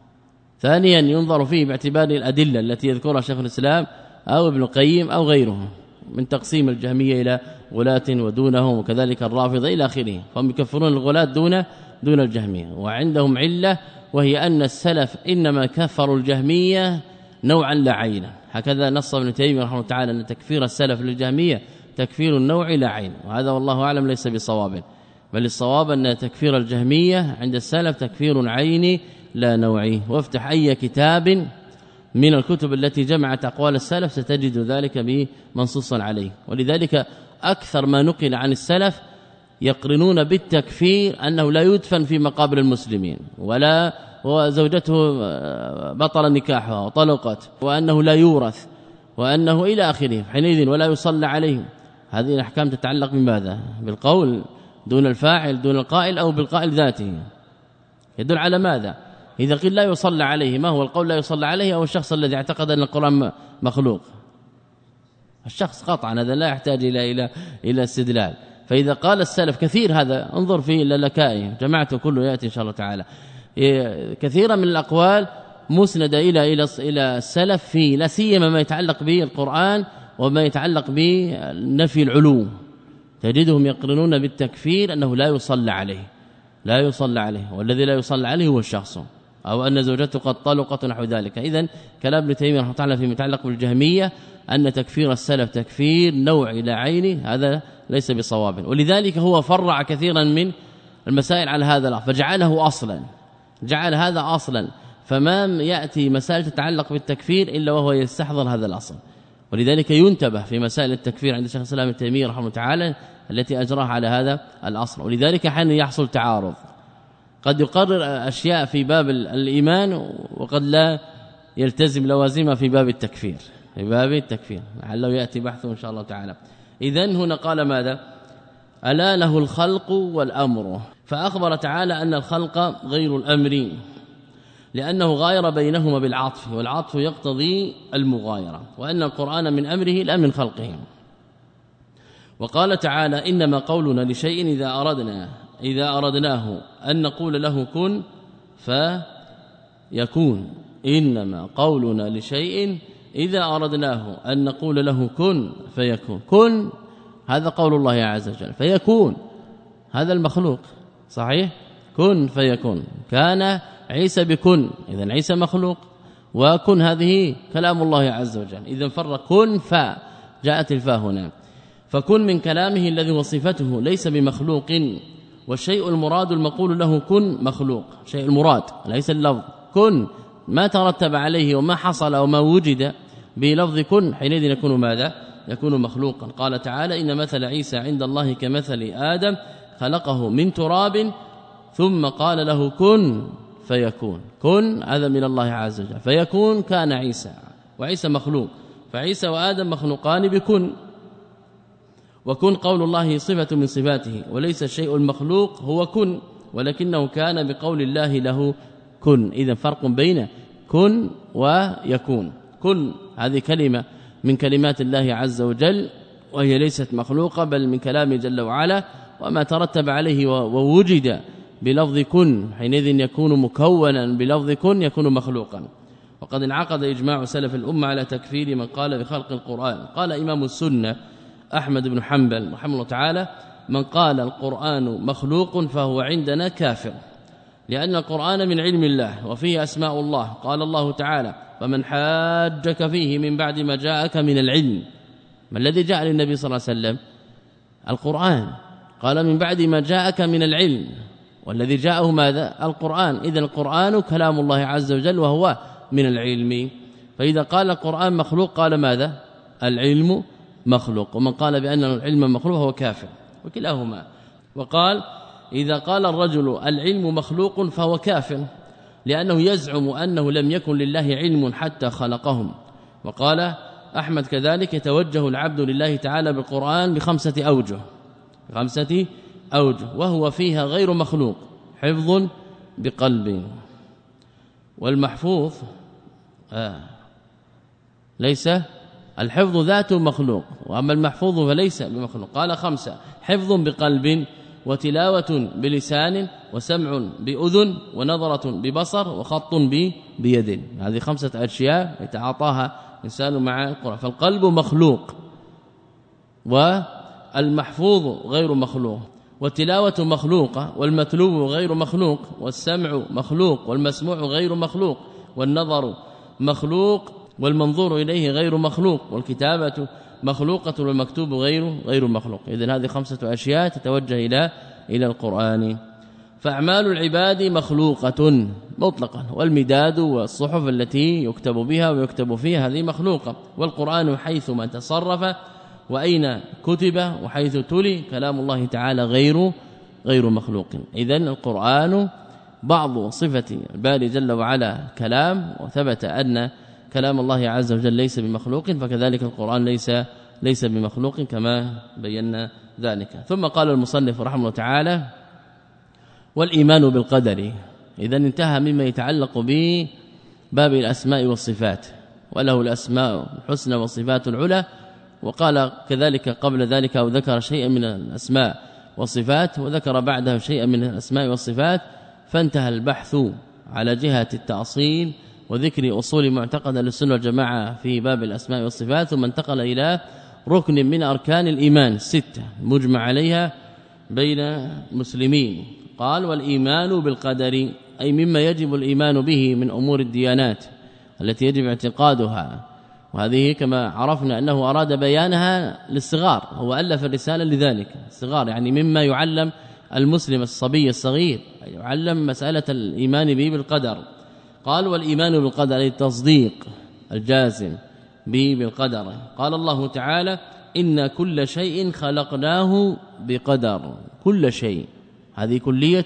ثانيا ينظر فيه باعتبار الأدلة التي يذكرها شيخ الإسلام أو ابن القيم أو غيره من تقسيم الجهمية إلى غلاة ودونهم، وكذلك الرافضة إلى آخره، فهم يكفرون الغلاة دون دون الجهمية. وعندهم علة، وهي أن السلف إنما كفروا الجهمية نوعا لا عينا. هكذا نص ابن تيمية رحمه الله تعالى أن تكفير السلف للجهمية تكفير النوع لا عين، وهذا والله أعلم ليس بصواب، بل الصواب أن تكفير الجهمية عند السلف تكفير عيني لا نوعي. وافتح أي كتاب من الكتب التي جمعت أقوال السلف ستجد ذلك بمنصوصا عليه. ولذلك أكثر ما نقل عن السلف يقرنون بالتكفير أنه لا يدفن في مقابر المسلمين، ولا وزوجته بطل نكاحها وطلقت وأنه لا يورث وأنه إلى آخره حينئذ ولا يصلى عليه. هذه الأحكام تتعلق بماذا؟ بالقول دون الفاعل دون القائل أو بالقائل ذاته. يدل على ماذا؟ إذا قيل لا يصلى عليه، ما هو القول لا يصلى عليه؟ أو الشخص الذي اعتقد أن القرآن مخلوق؟ الشخص قطعا هذا لا يحتاج إلى إلى إلى استدلال. فإذا قال السلف كثير هذا، انظر في اللكائي جماعته كله يأتي إن شاء الله تعالى، كثيرا من الأقوال مسندة إلى إلى إلى السلف في لا سيما ما يتعلق بالقرآن وما يتعلق بنفي العلو، تجدهم يقرنون بالتكفير أنه لا يصلى عليه، لا يصلى عليه، والذي لا يصلى عليه هو الشخص، أو أن زوجته قد طلقت نحو ذلك. إذن كلام ابن تيمية رحمه الله تعالى فيما يتعلق بالجهمية أن تكفير السلف تكفير نوع إلى عينه هذا ليس بصواب، ولذلك هو فرع كثيرا من المسائل على هذا الأصل فجعله أصلا، جعل هذا أصلا، فما يأتي مسائل تتعلق بالتكفير إلا وهو يستحضر هذا الأصل. ولذلك ينتبه في مسائل التكفير عند الشيخ الإسلام ابن تيمية رحمه الله تعالى التي أجراها على هذا الأصل. ولذلك حين يحصل تعارض قد يقرر أشياء في باب الإيمان وقد لا يلتزم لوازمها في باب التكفير، في باب التكفير لعله يأتي بحثه إن شاء الله تعالى. إذن هنا قال ماذا؟ ألا له الخلق والأمر، فأخبر تعالى أن الخلق غير الأمر لأنه غاير بينهما بالعطف، والعطف يقتضي المغايرة، وأن القرآن من أمره لا من خلقه. وقال تعالى إنما قولنا لشيء إذا أردنا إذا أردناه أن نقول له كن فيكون، إنما قولنا لشيء إذا أردناه أن نقول له كن فيكون. كن هذا قول الله عز وجل، فيكون هذا المخلوق صحيح، كن فيكون. كان عيسى بكن، إذن عيسى مخلوق، وكن هذه كلام الله عز وجل. إذن فرق كن فجاءت الفاء هنا، فكن من كلامه الذي وصفته ليس بمخلوق، والشيء المراد المقول له كن مخلوق، شيء المراد ليس اللفظ. كن ما ترتب عليه وما حصل وما وجد بلفظ كن حينئذ يكون ماذا؟ يكون مخلوقا. قال تعالى إن مثل عيسى عند الله كمثل آدم خلقه من تراب ثم قال له كن فيكون. كن هذا من الله عز وجل، فيكون كان عيسى، وعيسى مخلوق، فعيسى وآدم مخلوقان بكن. وكن قول الله صفة من صفاته، وليس الشيء المخلوق هو كن، ولكنه كان بقول الله له كن. إذن فرق بين كن ويكون. كن هذه كلمة من كلمات الله عز وجل، وهي ليست مخلوقة بل من كلامه جل وعلا، وما ترتب عليه ووجد بلفظ كن حينئذ يكون مكونا بلفظ كن يكون مخلوقا. وقد انعقد إجماع سلف الأمة على تكفير من قال بخلق القرآن. قال إمام السنة أحمد بن حنبل رحمه الله تعالى من قال القرآن مخلوق فهو عندنا كافر، لأن القرآن من علم الله وفيه أسماء الله. قال الله تعالى فمن حاجك فيه من بعد ما جاءك من العلم. ما الذي جاء للنبي صلى الله عليه وسلم؟ القرآن. قال من بعد ما جاءك من العلم، والذي جاءه ماذا؟ القرآن. إذن القرآن كلام الله عز وجل وهو من العلم. فإذا قال القرآن مخلوق قال ماذا؟ العلم مخلوق. ومن قال بأن العلم مخلوق هو كافر، وكلاهما. وقال إذا قال الرجل العلم مخلوق فهو كافر، لأنه يزعم أنه لم يكن لله علم حتى خلقهم. وقال أحمد كذلك يتوجه العبد لله تعالى بالقرآن بخمسة أوجه خمسة أوجه وهو فيها غير مخلوق: حفظ بقلب، والمحفوظ آه ليس الحفظ ذاته مخلوق، وأما المحفوظ فليس بمخلوق. قال خمسة: حفظ بقلب، وتلاوة بلسان، وسمع بأذن، ونظرة ببصر، وخط بيد. هذه خمسة أشياء يتعاطاها إنسان مع القرآن. فالقلب مخلوق، والمحفوظ غير مخلوق، والتلاوة مخلوقة، والمتلو غير مخلوق، والسمع مخلوق، والمسموع غير مخلوق، والنظر مخلوق، والمنظور إليه غير مخلوق، والكتابة مخلوقة، والمكتوب غير غير مخلوق. إذن هذه خمسة أشياء تتوجه إلى إلى القرآن. فأعمال العباد مخلوقة مطلقا، والمداد والصحف التي يكتب بها ويكتب فيها هذه مخلوقة، والقرآن حيثما تصرف وأين كتب وحيث تلي كلام الله تعالى غير غير مخلوق. إذن القرآن بعض صفة الباري جل وعلا كلام، وثبت أن كلام الله عز وجل ليس بمخلوق، فكذلك القرآن ليس ليس بمخلوق كما بينا ذلك. ثم قال المصنف رحمه الله تعالى: والإيمان بالقدر. إذا انتهى مما يتعلق بباب الأسماء والصفات، وله الأسماء الحسنى والصفات العلى، وقال كذلك قبل ذلك أو ذكر شيئا من الأسماء والصفات، وذكر بعدها شيئا من الأسماء والصفات، فانتهى البحث على جهة التأصيل وذكر أصول معتقد للسنة والجماعة في باب الأسماء والصفات، ثم انتقل إلى ركن من أركان الإيمان ستة مجمع عليها بين المسلمين. قال: والإيمان بالقدر، أي مما يجب الإيمان به من أمور الديانات التي يجب اعتقادها، وهذه كما عرفنا أنه أراد بيانها للصغار، هو ألف الرسالة لذلك. الصغار يعني مما يعلم المسلم الصبي الصغير، يعلم مسألة الإيمان به بالقدر. قال: والإيمان بالقدر أي التصديق الجازم به بالقدر. قال الله تعالى: إن كل شيء خلقناه بقدر. كل شيء هذه كلية،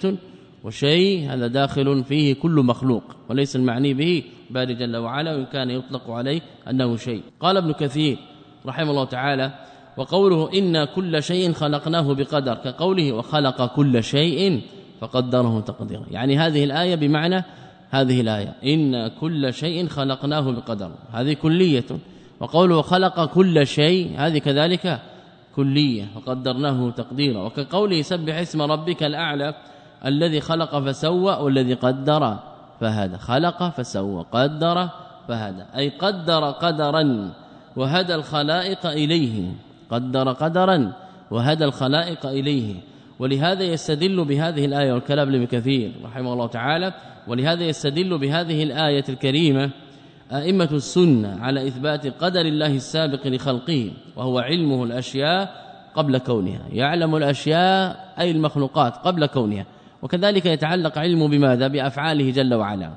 وشيء هذا داخل فيه كل مخلوق، وليس المعني به باري جل وعلا، وإن كان يطلق عليه أنه شيء. قال ابن كثير رحمه الله تعالى: وقوله إن كل شيء خلقناه بقدر كقوله وخلق كل شيء فقدره تقديرا، يعني هذه الآية بمعنى هذه الآية إن كل شيء خلقناه بقدر، هذه كلية. وقوله خلق كل شيء هذه كذلك كلية وقدرناه تقديرا. وكقوله سبح اسم ربك الأعلى الذي خلق فسوى والذي قدر فهدى. خلق فسوى قدر فهدى، أي قدر قدرا وهدى الخلائق إليه، قدر قدرا وهدى الخلائق إليه. ولهذا يستدل بهذه الآية، والكلام لابن كثير رحمه الله تعالى، ولهذا يستدل بهذه الآية الكريمة أئمة السنة على إثبات قدر الله السابق لخلقه، وهو علمه الأشياء قبل كونها، يعلم الأشياء أي المخلوقات قبل كونها. وكذلك يتعلق علمه بماذا؟ بأفعاله جل وعلا،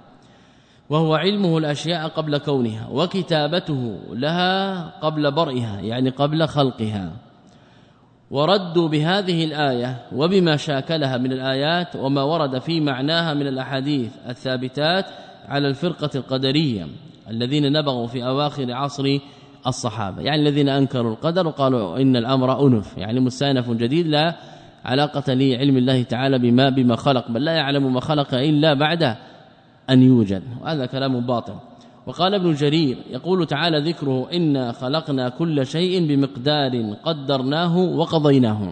وهو علمه الأشياء قبل كونها، وكتابته لها قبل برئها يعني قبل خلقها. وردوا بهذه الآية وبما شاكلها من الآيات وما ورد في معناها من الأحاديث الثابتات على الفرقة القدرية الذين نبغوا في أواخر عصر الصحابة، يعني الذين أنكروا القدر وقالوا إن الأمر أنف، يعني مستأنف جديد لا علاقة لعلم الله تعالى بما بما خلق، بل لا يعلم ما خلق إلا بعد أن يوجد، وهذا كلام باطل. وقال ابن جرير يقول تعالى ذكره إنا خلقنا كل شيء بمقدار قدرناه وقضيناه.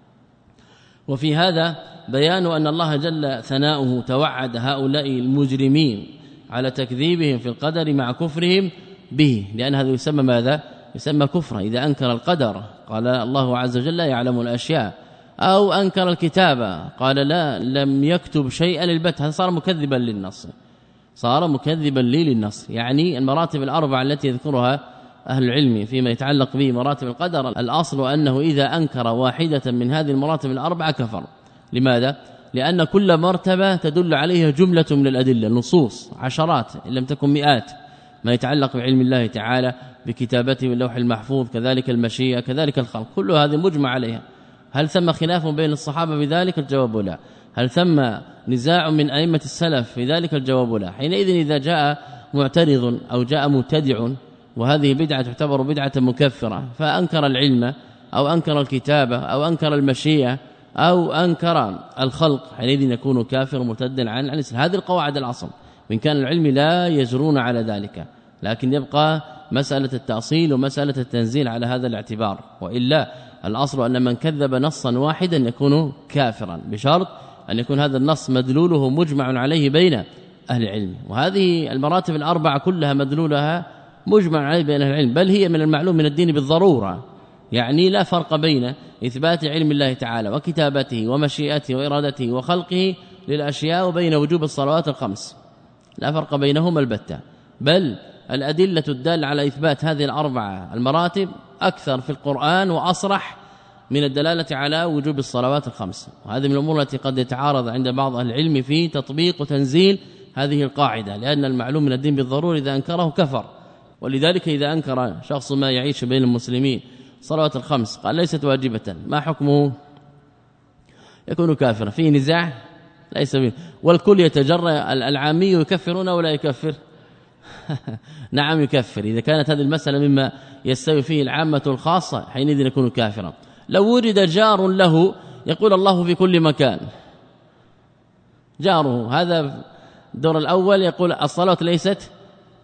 وفي هذا بيان أن الله جل ثناؤه توعد هؤلاء المجرمين على تكذيبهم في القدر مع كفرهم به، لأن هذا يسمى ماذا؟ يسمى كفرا. إذا أنكر القدر قال الله عز وجل لا يعلم الأشياء، أو أنكر الكتابة قال لا لم يكتب شيئا للبت، هذا صار مكذبا للنص، صار مكذبا لي للنص. يعني المراتب الأربعة التي يذكرها أهل العلم فيما يتعلق به مراتب القدر، الأصل أنه إذا أنكر واحدة من هذه المراتب الأربعة كفر. لماذا؟ لأن كل مرتبة تدل عليها جملة من الأدلة، نصوص عشرات إن لم تكن مئات، ما يتعلق بعلم الله تعالى بكتابته واللوح المحفوظ، كذلك المشيئة، كذلك الخلق، كل هذه مجمع عليها. هل ثم خلاف بين الصحابة بذلك؟ الجواب لا. هل ثم نزاع من أئمة السلف في ذلك؟ الجواب لا. حينئذ إذا جاء معترض أو جاء مبتدع وهذه بدعة تعتبر بدعة مكفرة، فأنكر العلم أو أنكر الكتابة أو أنكر المشيئة أو أنكر الخلق، حينئذ يكون كافر مرتدا عن الإسلام. هذه القواعد الأصل، وإن كان العلم لا يجرون على ذلك، لكن يبقى مسألة التأصيل ومسألة التنزيل على هذا الاعتبار. وإلا الأصل أن من كذب نصا واحدا يكون كافرا، بشرط أن يكون هذا النص مدلوله مجمع عليه بين أهل العلم. وهذه المراتب الأربعة كلها مدلولها مجمع عليه بين أهل العلم، بل هي من المعلوم من الدين بالضرورة. يعني لا فرق بين إثبات علم الله تعالى وكتابته ومشيئته وإرادته وخلقه للأشياء وبين وجوب الصلوات الخمس، لا فرق بينهما البتة، بل الأدلة الدالة على إثبات هذه الأربعة المراتب أكثر في القرآن وأصرح من الدلالة على وجوب الصلوات الخمس. وهذه من الأمور التي قد يتعارض عند بعض أهل العلم في تطبيق وتنزيل هذه القاعدة، لأن المعلوم من الدين بالضرورة إذا أنكره كفر. ولذلك إذا أنكر شخص ما يعيش بين المسلمين صلوات الخمس قال ليست واجبة، ما حكمه؟ يكون كافرا. فيه نزاع ليس منه. والكل يتجرى، العامي يكفرون ولا يكفر؟ نعم يكفر. إذا كانت هذه المسألة مما يستوي فيه العامة الخاصة حينئذ يكون كافرا. لو وجد جار له يقول الله في كل مكان، جاره هذا الدور الأول يقول الصلاة ليست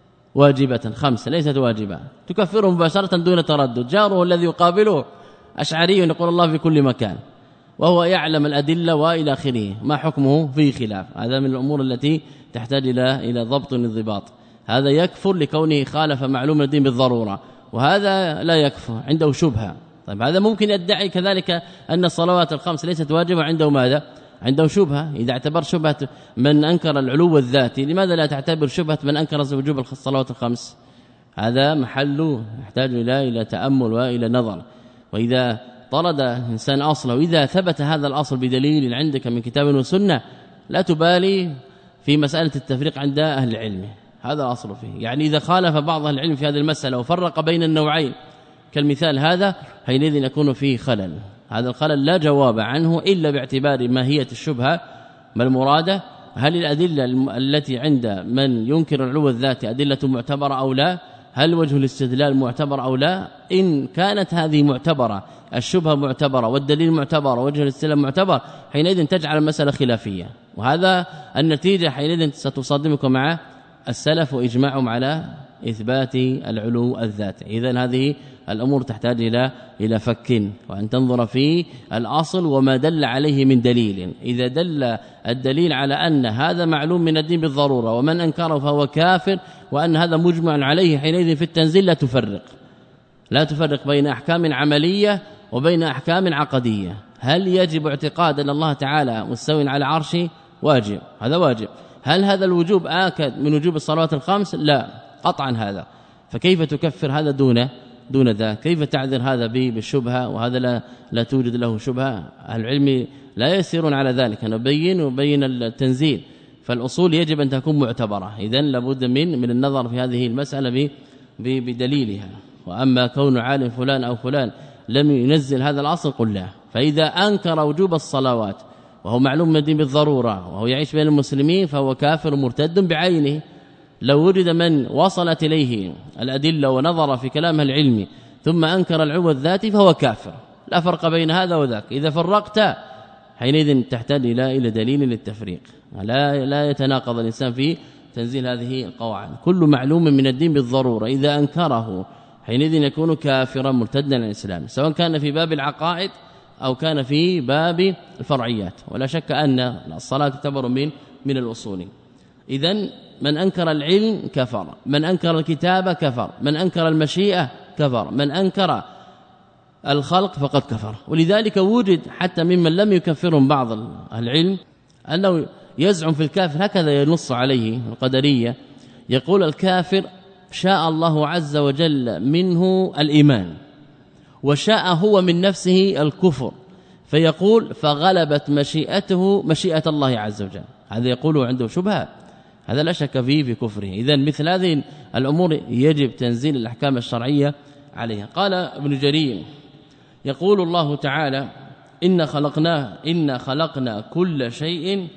واجبة خمسة، ليست واجبة، تكفره مباشرة دون تردد. جاره الذي يقابله أشعري يقول الله في كل مكان وهو يعلم الأدلة وإلى آخره، ما حكمه فيه خلاف. هذا من الأمور التي تحتاج إلى إلى ضبط وانضباط. هذا يكفر لكونه خالف معلوم الدين بالضرورة، وهذا لا يكفر عنده شبهة. طيب هذا ممكن يدعي كذلك أن الصلوات الخمس ليست واجبة، عنده ماذا؟ عنده شبهة. إذا اعتبر شبهة من أنكر العلو الذاتي لماذا لا تعتبر شبهة من أنكر وجوب الصلوات الخمس؟ هذا محله يحتاج إلى إلى تأمل وإلى نظر. وإذا طرد إنسان أصله وإذا ثبت هذا الأصل بدليل عندك من كتاب وسنة لا تبالي في مسألة التفريق عند أهل العلم، هذا أصل فيه. يعني إذا خالف بعض أهل العلم في هذه المسألة وفرق بين النوعين كالمثال هذا حينئذ يكون فيه خلل. هذا الخلل لا جواب عنه إلا باعتبار ماهية الشبهة ما المرادة، هل الأدلة التي عند من ينكر العلو الذاتي أدلة معتبرة أو لا، هل وجه الاستدلال معتبر أو لا. إن كانت هذه معتبرة، الشبهة معتبرة والدليل معتبر ووجه الاستدلال معتبر، حينئذ تجعل المسألة خلافية، وهذا النتيجة حينئذ ستصادمك مع السلف وإجماعهم على إثبات العلو الذاتي. إذن هذه الأمور تحتاج إلى إلى فك، وأن تنظر في الأصل وما دل عليه من دليل. إذا دل الدليل على أن هذا معلوم من الدين بالضرورة ومن أنكره فهو كافر وأن هذا مجمع عليه، حينئذ في التنزيل لا تفرق لا تفرق بين أحكام عملية وبين أحكام عقدية. هل يجب اعتقاد أن الله تعالى مستوٍ على عرشه؟ واجب، هذا واجب. هل هذا الوجوب آكد من وجوب الصلوات الخمس؟ لا قطعا هذا. فكيف تكفر هذا دون دون ذا؟ كيف تعذر هذا بالشبهه وهذا لا لا توجد له شبهه؟ اهل العلم لا يسيرون على ذلك، نبين وبين التنزيل. فالاصول يجب ان تكون معتبره، اذا لابد من من النظر في هذه المساله بدليلها. واما كون عالم فلان او فلان لم ينزل هذا الاصل قل لا. فاذا انكر وجوب الصلوات وهو معلوم من الدين بالضروره وهو يعيش بين المسلمين فهو كافر مرتد بعينه. لو وجد من وصلت إليه الأدلة ونظر في كلامها العلمي ثم أنكر العلو الذاتي فهو كافر، لا فرق بين هذا وذاك. إذا فرقت حينئذ تحتاج إلى إلى دليل للتفريق، لا لا يتناقض الإنسان في تنزيل هذه القواعد. كل معلوم من الدين بالضرورة إذا أنكره حينئذ يكون كافرا مرتدا عن الإسلام، سواء كان في باب العقائد أو كان في باب الفرعيات. ولا شك أن الصلاة تعتبر من من الأصول. إذن من أنكر العلم كفر، من أنكر الكتابة كفر، من أنكر المشيئة كفر، من أنكر الخلق فقد كفر. ولذلك وجد حتى ممن لم يكفرهم بعض العلم أنه يزعم في الكافر، هكذا ينص عليه القدرية، يقول الكافر شاء الله عز وجل منه الإيمان وشاء هو من نفسه الكفر، فيقول فغلبت مشيئته مشيئة الله عز وجل. هذا يقوله عنده شبهة، هذا لا شك فيه في كفره. إذن مثل هذه الأمور يجب تنزيل الأحكام الشرعية عليها. قال ابن جرير يقول الله تعالى إن خلقناه إن خلقنا كل شيء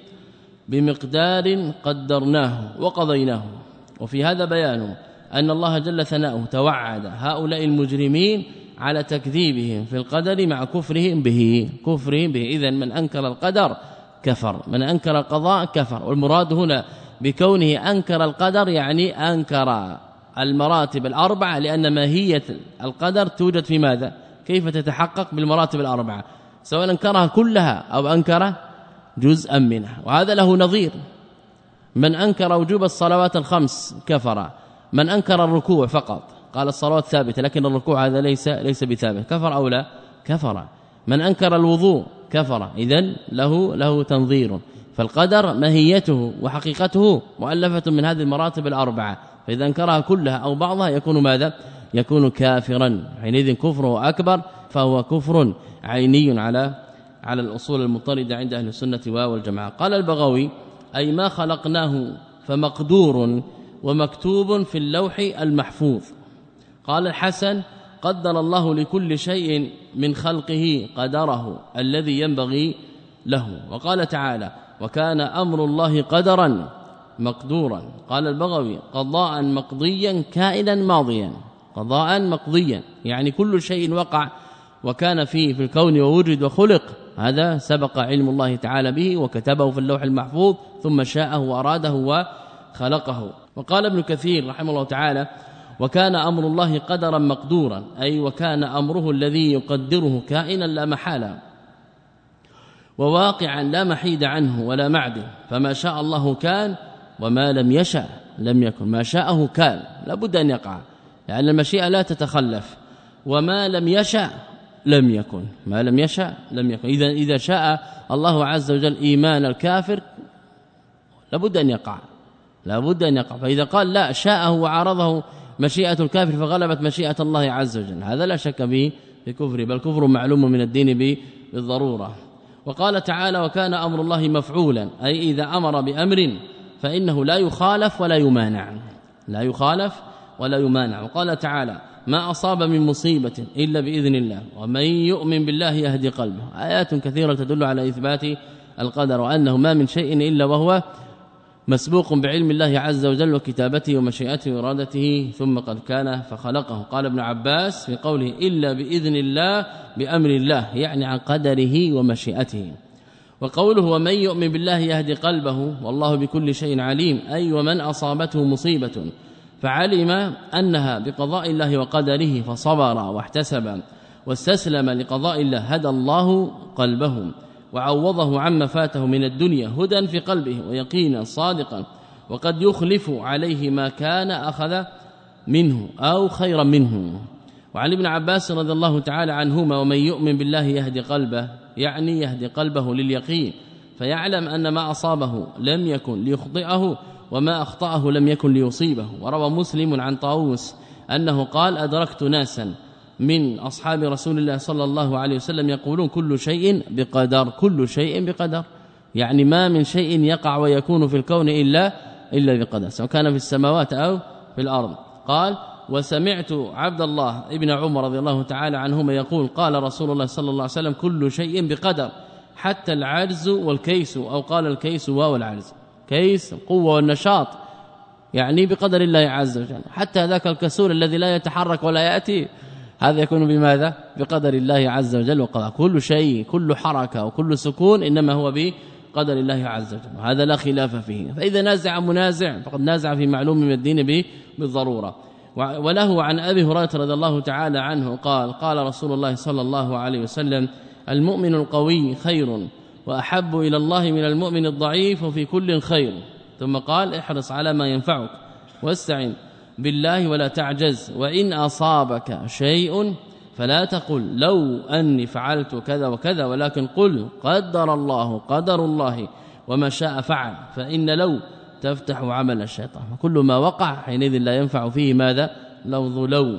بمقدار قدرناه وقضيناه. وفي هذا بيان أن الله جل ثناؤه توعد هؤلاء المجرمين على تكذيبهم في القدر مع كفرهم به كفرهم به إذن من أنكر القدر كفر، من أنكر القضاء كفر. والمراد هنا بكونه أنكر القدر يعني أنكر المراتب الأربعة، لأن ماهية القدر توجد في ماذا؟ كيف تتحقق بالمراتب الأربعة؟ سواء أنكرها كلها أو أنكر جزءا منها. وهذا له نظير، من أنكر وجوب الصلوات الخمس كفر، من أنكر الركوع فقط قال الصلوات ثابتة لكن الركوع هذا ليس ليس بثابت كفر أو لا؟ كفر. من أنكر الوضوء كفر، إذن له له تنظير. فالقدر ماهيته وحقيقته مؤلفة من هذه المراتب الأربعة، فإذا انكرها كلها أو بعضها يكون ماذا؟ يكون كافرا، حينئذ كفره أكبر، فهو كفر عيني على على الأصول المضطردة عند أهل السنة والجماعة. قال البغوي أي ما خلقناه فمقدور ومكتوب في اللوح المحفوظ. قال الحسن قدر الله لكل شيء من خلقه قدره الذي ينبغي له. وقال تعالى وكان أمر الله قدرا مقدورا. قال البغوي قضاء مقضيا كائنا ماضيا، قضاء مقضيا يعني كل شيء وقع وكان فيه في الكون ووجد وخلق، هذا سبق علم الله تعالى به وكتبه في اللوح المحفوظ ثم شاءه وأراده وخلقه. وقال ابن كثير رحمه الله تعالى وكان أمر الله قدرا مقدورا، أي وكان أمره الذي يقدره كائنا لا محالة وواقعا لا محيد عنه ولا معدن، فما شاء الله كان وما لم يشأ لم يكن، ما شاءه كان لابد أن يقع، لأن المشيئة لا تتخلف، وما لم يشأ لم يكن، ما لم يشأ لم يكن. إذا إذا شاء الله عز وجل إيمان الكافر لابد أن يقع، لابد أن يقع. فإذا قال لا شاءه وعارضه مشيئة الكافر فغلبت مشيئة الله عز وجل، هذا لا شك به بكفر، بل كفر معلوم من الدين بالضرورة. وقال تعالى وكان أمر الله مفعولا، أي إذا أمر بأمر فإنه لا يخالف ولا يمانع، لا يخالف ولا يمانع. وقال تعالى ما أصاب من مصيبة إلا بإذن الله ومن يؤمن بالله يهدي قلبه، آيات كثيرة تدل على إثبات القدر وأنه ما من شيء إلا وهو مسبوق بعلم الله عز وجل وكتابته ومشيئته وإرادته ثم قد كان فخلقه. قال ابن عباس في قوله إلا بإذن الله بأمر الله، يعني عن قدره ومشيئته. وقوله ومن يؤمن بالله يهدي قلبه والله بكل شيء عليم، أي ومن أصابته مصيبة فعلم أنها بقضاء الله وقدره فصبر واحتسب واستسلم لقضاء الله هدى الله قلبه وعوضه عما فاته من الدنيا هدى في قلبه ويقينا صادقا، وقد يخلف عليه ما كان أخذ منه أو خيرا منه. وعن ابن عباس رضي الله تعالى عنهما ومن يؤمن بالله يهدي قلبه، يعني يهدي قلبه لليقين، فيعلم أن ما أصابه لم يكن ليخطئه وما أخطأه لم يكن ليصيبه. وروى مسلم عن طاووس أنه قال أدركت ناسا من أصحاب رسول الله صلى الله عليه وسلم يقولون كل شيء بقدر، كل شيء بقدر، يعني ما من شيء يقع ويكون في الكون إلا إلا بقدر، سواء كان في السماوات أو في الأرض. قال وسمعت عبد الله ابن عمر رضي الله تعالى عنهما يقول قال رسول الله صلى الله عليه وسلم كل شيء بقدر حتى العجز والكيس، أو قال الكيس والعجز، كيس القوة والنشاط يعني بقدر الله عز وجل، حتى ذاك الكسول الذي لا يتحرك ولا يأتي هذا يكون بماذا؟ بقدر الله عز وجل وقضاء. كل شيء كل حركة وكل سكون إنما هو بقدر الله عز وجل، وهذا لا خلاف فيه. فإذا نازع منازع فقد نازع في معلوم من الدين بالضرورة. وله عن أبي هريرة رضي الله تعالى عنه قال قال رسول الله صلى الله عليه وسلم المؤمن القوي خير وأحب إلى الله من المؤمن الضعيف وفي كل خير، ثم قال احرص على ما ينفعك واستعن بالله ولا تعجز، وإن أصابك شيء فلا تقل لو أني فعلت كذا وكذا، ولكن قل قدر الله قدر الله وما شاء فعل، فإن لو تفتح عمل الشيطان، وكل ما وقع حينئذ لا ينفع فيه ماذا؟ لفظ لو.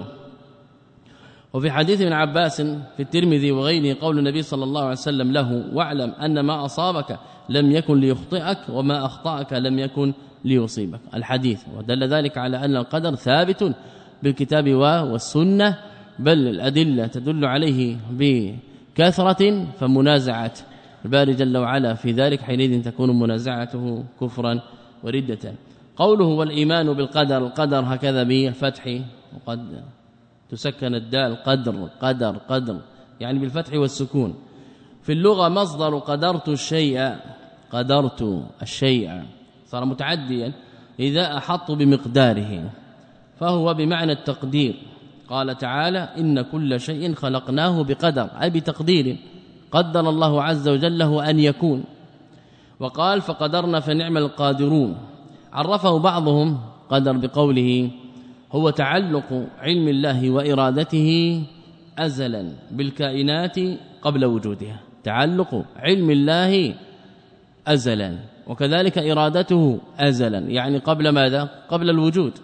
وفي حديث ابن عباس في الترمذي وغيره قول النبي صلى الله عليه وسلم له واعلم أن ما أصابك لم يكن ليخطئك وما أخطأك لم يكن ليصيبك، الحديث. ودل ذلك على أن القدر ثابت بالكتاب والسنة، بل الأدلة تدل عليه بكثرة، فمنازعة الباري جل وعلا في ذلك حينئذ تكون منازعته كفرا وردة. قوله والإيمان بالقدر، القدر هكذا بالفتح، وقد تسكن الدال قدر قدر قدر يعني بالفتح والسكون. في اللغة مصدر قدرت الشيء، قدرت الشيء صار متعديا إذا أحط بمقداره، فهو بمعنى التقدير. قال تعالى إن كل شيء خلقناه بقدر، أي بتقدير قدر الله عز وجل له أن يكون. وقال فقدرنا فنعم القادرون. عرفه بعضهم قدر بقوله هو تعلق علم الله وإرادته أزلا بالكائنات قبل وجودها، تعلق علم الله أزلا، وكذلك إرادته أزلا يعني قبل ماذا؟ قبل الوجود.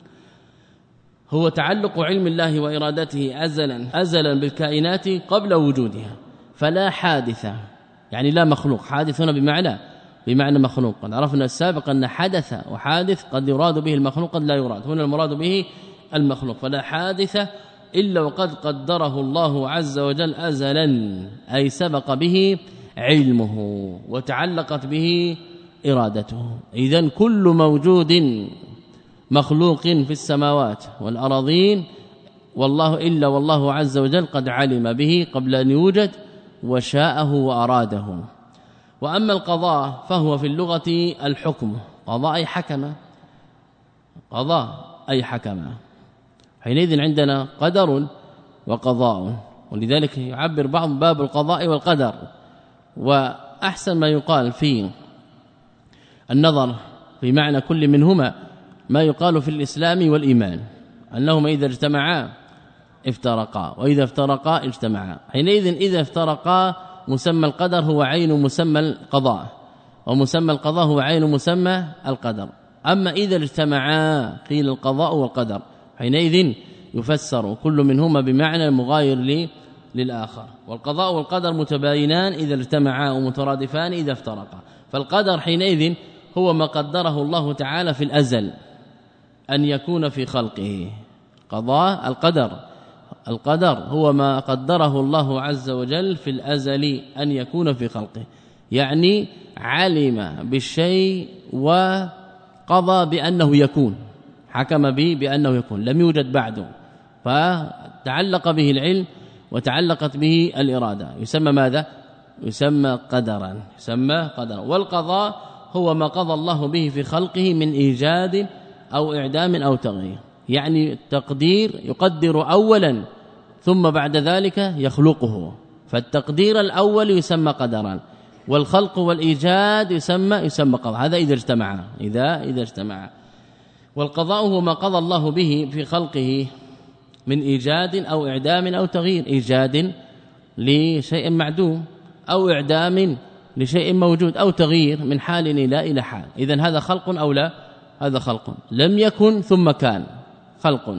هو تعلق علم الله وإرادته أزلا أزلا بالكائنات قبل وجودها، فلا حادثة يعني لا مخلوق، حادث هنا بمعنى بمعنى مخلوق. قد عرفنا السابق أن حدث وحادث قد يراد به المخلوق قد لا يراد، هنا المراد به المخلوق. فلا حادثة إلا وقد قدره الله عز وجل أزلا، أي سبق به علمه وتعلقت به إرادته. إذن كل موجود مخلوق في السماوات والأراضين والله إلا والله عز وجل قد علم به قبل أن يوجد وشاءه وأراده. وأما القضاء فهو في اللغة الحكم، قضاء أي حكم، قضاء أي حكم. حينئذ عندنا قدر وقضاء، ولذلك يعبر بعض باب القضاء والقدر. وأحسن ما يقال في النظر في معنى كل منهما ما يقال في الإسلام والإيمان، أنهما إذا اجتمعا افترقا وإذا افترقا اجتمعا. حينئذ إذا افترقا مسمى القدر هو عين مسمى القضاء، ومسمى القضاء هو عين مسمى القدر. أما إذا اجتمعا قيل القضاء والقدر، حينئذ يفسر كل منهما بمعنى مغاير للآخر. والقضاء والقدر متباينان إذا اجتمعا ومترادفان إذا افترقا. فالقدر حينئذ هو ما قدره الله تعالى في الأزل أن يكون في خلقه. قضاء القدر القدر هو ما قدره الله عز وجل في الأزل أن يكون في خلقه، يعني علم بالشيء وقضى بأنه يكون، حكم به بأنه يكون، لم يوجد بعده، فتعلق به العلم وتعلقت به الإرادة، يسمى ماذا؟ يسمى قدرا، يسمى قدرا. والقضاء هو ما قضى الله به في خلقه من إيجاد أو إعدام أو تغيير، يعني التقدير يقدر أولا ثم بعد ذلك يخلقه. فالتقدير الأول يسمى قدرا، والخلق والإيجاد يسمى يسمى قضاء. هذا إذا اجتمعا، إذا إذا اجتمعا. والقضاء هو ما قضى الله به في خلقه من إيجاد أو إعدام أو تغيير، إيجاد لشيء معدوم أو إعدام لشيء موجود أو تغيير من حال إلى إلى حال. إذن هذا خلق أو لا؟ هذا خلق. لم يكن ثم كان، خلق.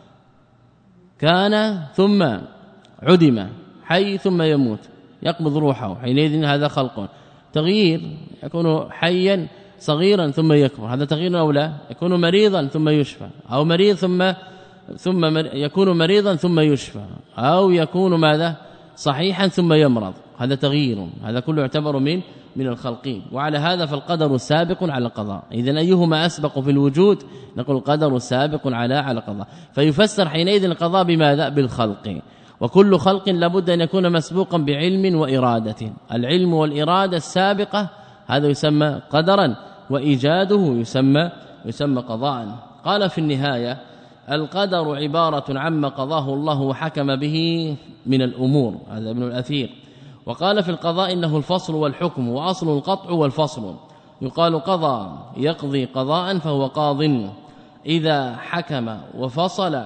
كان ثم عدم، حي ثم يموت يقبض روحه، حينئذ هذا خلق. تغيير يكون حيا صغيرا ثم يكبر، هذا تغيير أو لا؟ يكون مريضا ثم يشفى، أو مريض ثم ثم يكون مريضا ثم يشفى، أو يكون ماذا؟ صحيحا ثم يمرض، هذا تغيير. هذا كله يعتبر من من الخلقين. وعلى هذا فالقدر سابق على القضاء. إذن أيهما أسبق في الوجود؟ نقول القدر سابق على على القضاء. فيفسر حينئذ القضاء بماذا؟ بالخلق. وكل خلق لابد أن يكون مسبوقا بعلم وإرادة. العلم والإرادة السابقة هذا يسمى قدرا، وإيجاده يسمى يسمى قضاء. قال في النهاية: القدر عبارة عما قضاه الله وحكم به من الأمور. هذا ابن الأثير. وقال في القضاء إنه الفصل والحكم، وأصل القطع والفصل. يقال قضى يقضي قضاء فهو قاض إذا حكم وفصل،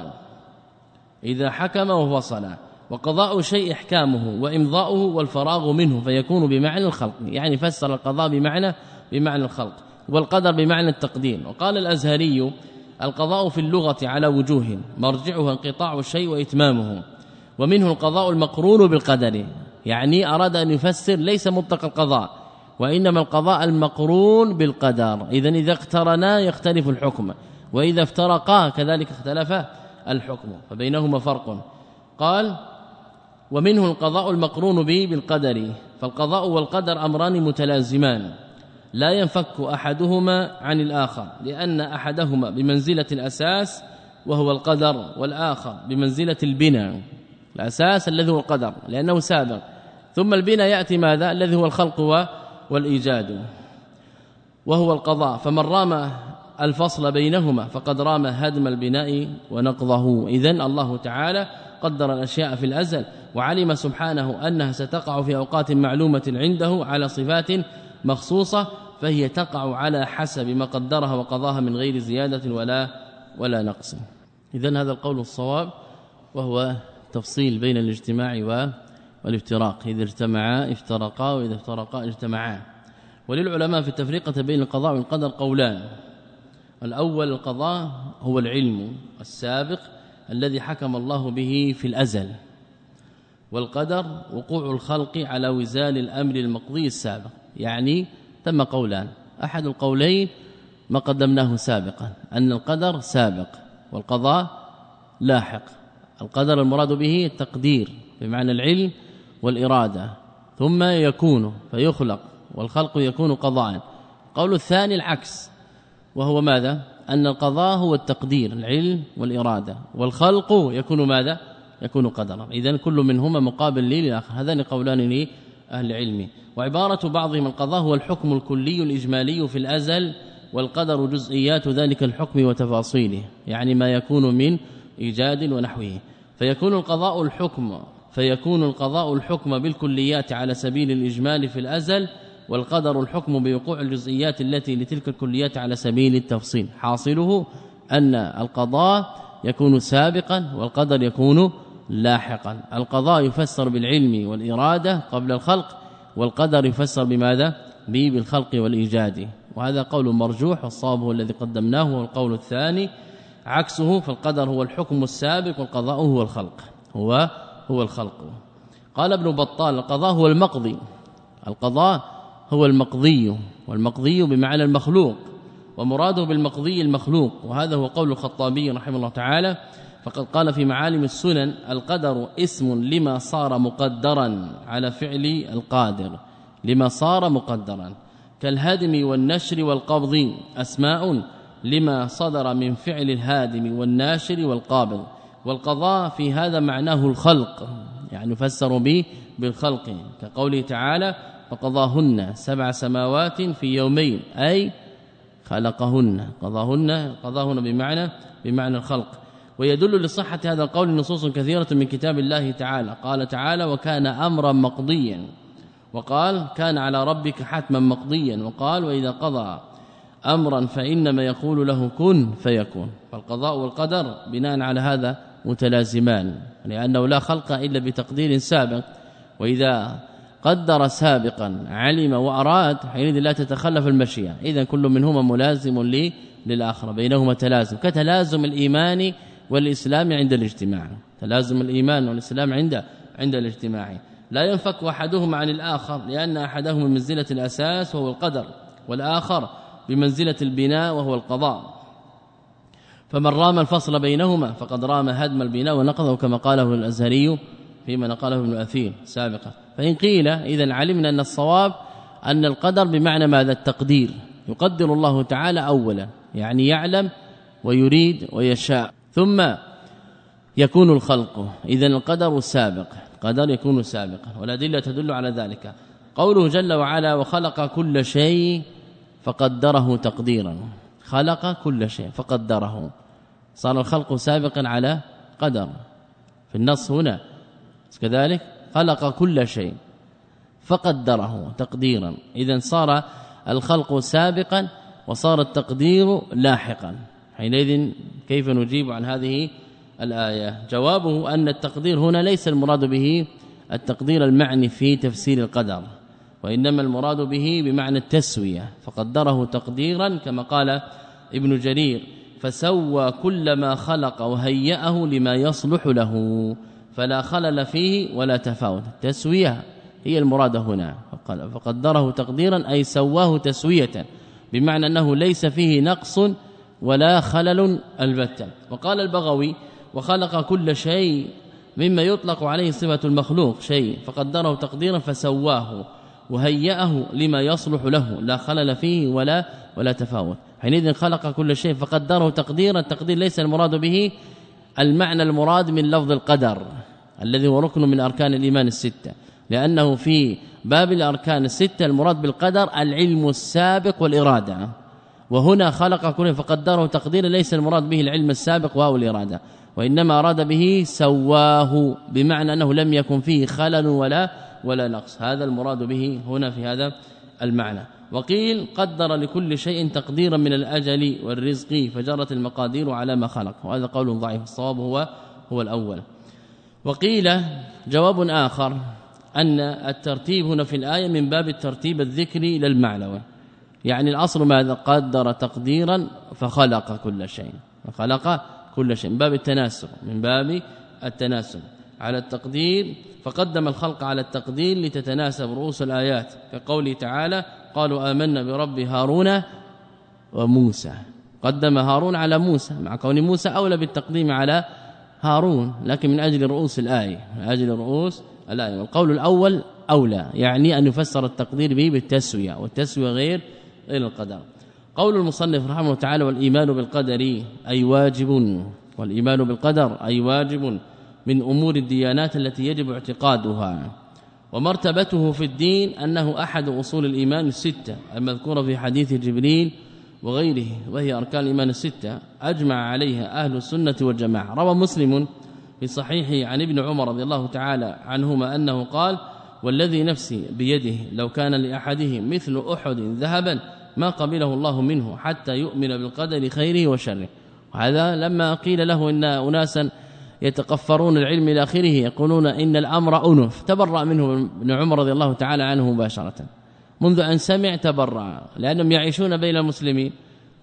إذا حكم وفصل. وقضاء شيء إحكامه وإمضاؤه والفراغ منه، فيكون بمعنى الخلق، يعني فسر القضاء بمعنى بمعنى الخلق، والقدر بمعنى التقدير. وقال الأزهري: القضاء في اللغة على وجوه، مرجعها انقطاع الشيء وإتمامه، ومنه القضاء المقرون بالقدر، يعني أراد أن يفسر ليس مطلق القضاء، وإنما القضاء المقرون بالقدر. إذن إذا اقترنا يختلف الحكم، وإذا افترقا كذلك اختلف الحكم، فبينهما فرق. قال: ومنه القضاء المقرون به بالقدر. فالقضاء والقدر أمران متلازمان لا ينفك أحدهما عن الآخر، لأن أحدهما بمنزلة الأساس وهو القدر، والآخر بمنزلة البناء. الأساس الذي هو القدر لأنه سابق، ثم البناء يأتي ماذا؟ الذي هو الخلق والإيجاد وهو القضاء. فمن رام الفصل بينهما فقد رام هدم البناء ونقضه. إذن الله تعالى قدر الأشياء في الأزل، وعلم سبحانه أنها ستقع في أوقات معلومة عنده على صفات مخصوصة، فهي تقع على حسب ما قدرها وقضاها من غير زيادة ولا ولا نقص. إذن هذا القول الصواب، وهو تفصيل بين الاجتماع والافتراق. إذا اجتمعا افترقا، وإذا افترقا اجتمعا. وللعلماء في التفرقة بين القضاء والقدر قولان: الأول القضاء هو العلم السابق الذي حكم الله به في الأزل، والقدر وقوع الخلق على وزال الأمر المقضي السابق. يعني تم قولان: أحد القولين ما قدمناه سابقا، أن القدر سابق والقضاء لاحق. القدر المراد به التقدير بمعنى العلم والإرادة، ثم يكون فيخلق والخلق يكون قضاء. قول الثاني العكس، وهو ماذا؟ أن القضاء هو التقدير العلم والإرادة، والخلق يكون ماذا؟ يكون قدرا. إذن كل منهما مقابل للآخر. هذان قولان لأهل العلم. وعبارة بعضهم القضاء هو الحكم الكلي الإجمالي في الأزل، والقدر جزئيات ذلك الحكم وتفاصيله، يعني ما يكون من إيجاد ونحوه. فيكون القضاء الحكم فيكون القضاء الحكم بالكليات على سبيل الإجمال في الأزل، والقدر الحكم بوقوع الجزئيات التي لتلك الكليات على سبيل التفصيل. حاصله أن القضاء يكون سابقا والقدر يكون لاحقا. القضاء يفسر بالعلم والإرادة قبل الخلق، والقدر يفسر بماذا؟ بالخلق والإيجاد. وهذا قول مرجوح، والصواب هو الذي قدمناه، والقول الثاني عكسه، فالقدر هو الحكم السابق والقضاء هو الخلق هو هو الخلق. قال ابن بطال القضاء هو المقضي القضاء هو المقضي، والمقضي بمعنى المخلوق، ومراده بالمقضي المخلوق. وهذا هو قول الخطابي رحمه الله تعالى، فقد قال في معالم السنن: القدر اسم لما صار مقدرا على فعل القادر، لما صار مقدرا، كالهدم والنشر والقبض أسماء لما صدر من فعل الهادم والناشر والقابض. والقضاء في هذا معناه الخلق، يعني يفسر به بالخلق، كقوله تعالى: فقضاهن سبع سماوات في يومين، أي خلقهن، قضاهن قضاهن بمعنى بمعنى الخلق. ويدل لصحة هذا القول نصوص كثيرة من كتاب الله تعالى. قال تعالى: وكان أمرا مقضيا، وقال: كان على ربك حتما مقضيا، وقال: وإذا قضى أمرا فإنما يقول له كن فيكون. فالقضاء والقدر بناء على هذا متلازمان، لأنه لا خلق إلا بتقدير سابق، وإذا قدر سابقا علم وأراد حينئذ لا تتخلف المشيئة. إذن كل منهما ملازم لي للآخر، بينهما تلازم، كتلازم الإيمان والإسلام عند الاجتماع. تلازم الإيمان والإسلام عند عند الاجتماع لا ينفك أحدهما عن الآخر، لأن أحدهما بمنزلة الأساس وهو القدر، والآخر بمنزلة البناء وهو القضاء. فمن رام الفصل بينهما فقد رام هدم البناء ونقضه، كما قاله الأزهري فيما نقله ابن أثير سابقا. فإن قيل إذن علمنا أن الصواب أن القدر بمعنى ماذا؟ التقدير، يقدر الله تعالى أولا، يعني يعلم ويريد ويشاء، ثم يكون الخلق. إذن القدر السابق، القدر يكون سابقا، والأدلة تدل على ذلك. قوله جل وعلا: وخلق كل شيء فقدره تقديرا، خلق كل شيء فقدره، صار الخلق سابقا على قدر في النص هنا كذلك، خلق كل شيء فقدره تقديرا. إذن صار الخلق سابقا وصار التقدير لاحقا. حينئذ كيف نجيب عن هذه الآية؟ جوابه أن التقدير هنا ليس المراد به التقدير المعني في تفسير القدر، وإنما المراد به بمعنى التسوية، فقدره تقديرا كما قال ابن جرير: فسوى كل ما خلق وهيأه لما يصلح له فلا خلل فيه ولا تفاوت. التسوية هي المراد هنا، فقدره تقديرا أي سواه تسوية، بمعنى أنه ليس فيه نقص ولا خلل البتة. وقال البغوي: وخلق كل شيء مما يطلق عليه صفة المخلوق شيء، فقدره تقديرا فسواه وهيأه لما يصلح له لا خلل فيه ولا ولا تفاوت. حينئذ خلق كل شيء فقدره تقديرا. التقدير ليس المراد به المعنى المراد من لفظ القدر الذي هو ركن من أركان الإيمان الستة، لأنه في باب الأركان الستة المراد بالقدر العلم السابق والإرادة، وهنا خلق كل فقدره تقديرا ليس المراد به العلم السابق وهو الإرادة، وإنما أراد به سواه، بمعنى أنه لم يكن فيه خلل ولا ولا نقص. هذا المراد به هنا في هذا المعنى. وقيل قدر لكل شيء تقديرا من الأجل والرزق فجرت المقادير على ما خلق، وهذا قول ضعيف، الصواب هو هو الأول. وقيل جواب آخر أن الترتيب هنا في الآية من باب الترتيب الذكري للمعنوي، يعني الأصل ماذا؟ قدر تقديرا فخلق كل شيء، فخلق كل شيء من باب التناسب، من باب التناسب على التقدير، فقدم الخلق على التقدير لتتناسب رؤوس الآيات، كقوله تعالى: قالوا آمنا برب هارون وموسى، قدم هارون على موسى مع كون موسى أولى بالتقديم على هارون، لكن من أجل رؤوس الآية، من أجل رؤوس الآية. والقول الأول أولى، يعني أن يفسر التقدير به بالتسوية، والتسوية غير غير القدر. قول المصنف رحمه الله تعالى: والإيمان بالقدر أي واجب، والإيمان بالقدر أي واجب من أمور الديانات التي يجب اعتقادها، ومرتبته في الدين أنه أحد أصول الإيمان الستة المذكورة في حديث جبريل وغيره، وهي أركان الإيمان الستة أجمع عليها أهل السنة والجماعة. روى مسلم في صحيحه عن ابن عمر رضي الله تعالى عنهما أنه قال: والذي نفسي بيده لو كان لأحدهم مثل أحد ذهبا ما قبله الله منه حتى يؤمن بالقدر خيره وشره. وهذا لما قيل له إن أناسا يتقفرون العلم إلى آخره يقولون إن الأمر أنف، تبرأ منه ابن عمر رضي الله تعالى عنه مباشرة، منذ أن سمع تبرأ، لأنهم يعيشون بين المسلمين،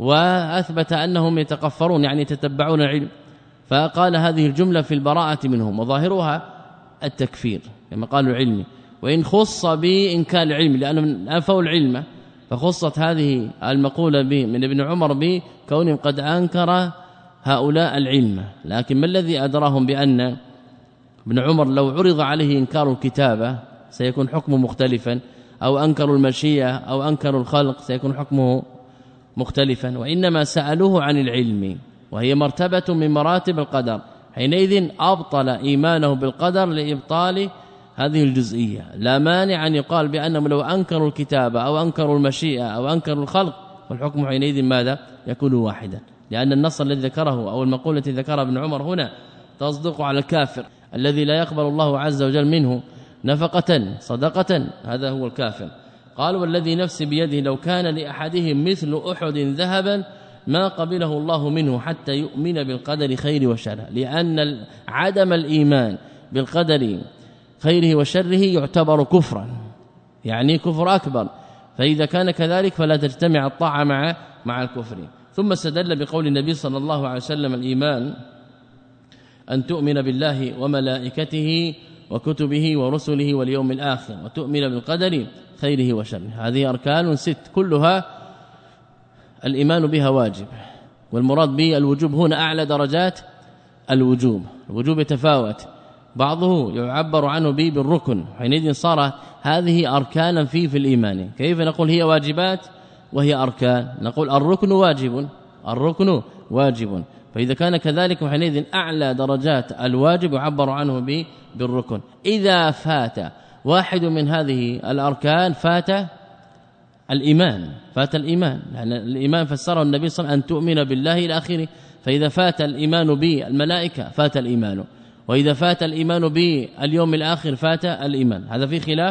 وأثبت أنهم يتقفرون يعني يتتبعون العلم، فقال هذه الجملة في البراءة منهم، وظاهرها التكفير كما قالوا العلم، وإن خص بإنكار العلم لأنهم أنفوا العلم، فخصت هذه المقولة به من ابن عمر بكونهم قد أنكر هؤلاء العلم. لكن ما الذي أدراهم بأن ابن عمر لو عرض عليه إنكار الكتابة سيكون حكمه مختلفا، أو أنكر المشيئة أو أنكر الخلق سيكون حكمه مختلفا، وإنما سألوه عن العلم وهي مرتبة من مراتب القدر، حينئذ أبطل إيمانه بالقدر لإبطال هذه الجزئية. لا مانع أن يقال بأنهم لو أنكروا الكتابة أو أنكروا المشيئة أو أنكروا الخلق والحكم حينئذ ماذا؟ يكون واحدا، لأن النص الذي ذكره أو المقولة التي ذكرها ابن عمر هنا تصدق على الكافر الذي لا يقبل الله عز وجل منه نفقة صدقة، هذا هو الكافر. قال: والذي نفسي بيده لو كان لأحدهم مثل أحد ذهبا ما قبله الله منه حتى يؤمن بالقدر خير وشره، لأن عدم الإيمان بالقدر خيره وشره يعتبر كفرا، يعني كفر أكبر، فإذا كان كذلك فلا تجتمع الطاعة مع مع الكفر. ثم استدل بقول النبي صلى الله عليه وسلم: الإيمان أن تؤمن بالله وملائكته وكتبه ورسله واليوم الآخر وتؤمن بالقدر خيره وشره. هذه أركان ست كلها الإيمان بها واجب، والمراد به الوجوب هنا أعلى درجات الوجوب. الوجوب يتفاوت، بعضه يعبر عنه به بالركن، حينئذ صار هذه أركانا فيه في الإيمان. كيف نقول هي واجبات وهي أركان؟ نقول الركن واجب، الركن واجب، فإذا كان كذلك حينئذ أعلى درجات الواجب يعبر عنه به بالركن. إذا فات واحد من هذه الأركان فات الإيمان، فات الإيمان، لأن الإيمان فسره النبي صلى الله عليه وسلم أن تؤمن بالله إلى آخره، فإذا فات الإيمان بالملائكة فات الإيمان، وإذا فات الإيمان باليوم الآخر فات الإيمان. هذا في خلاف؟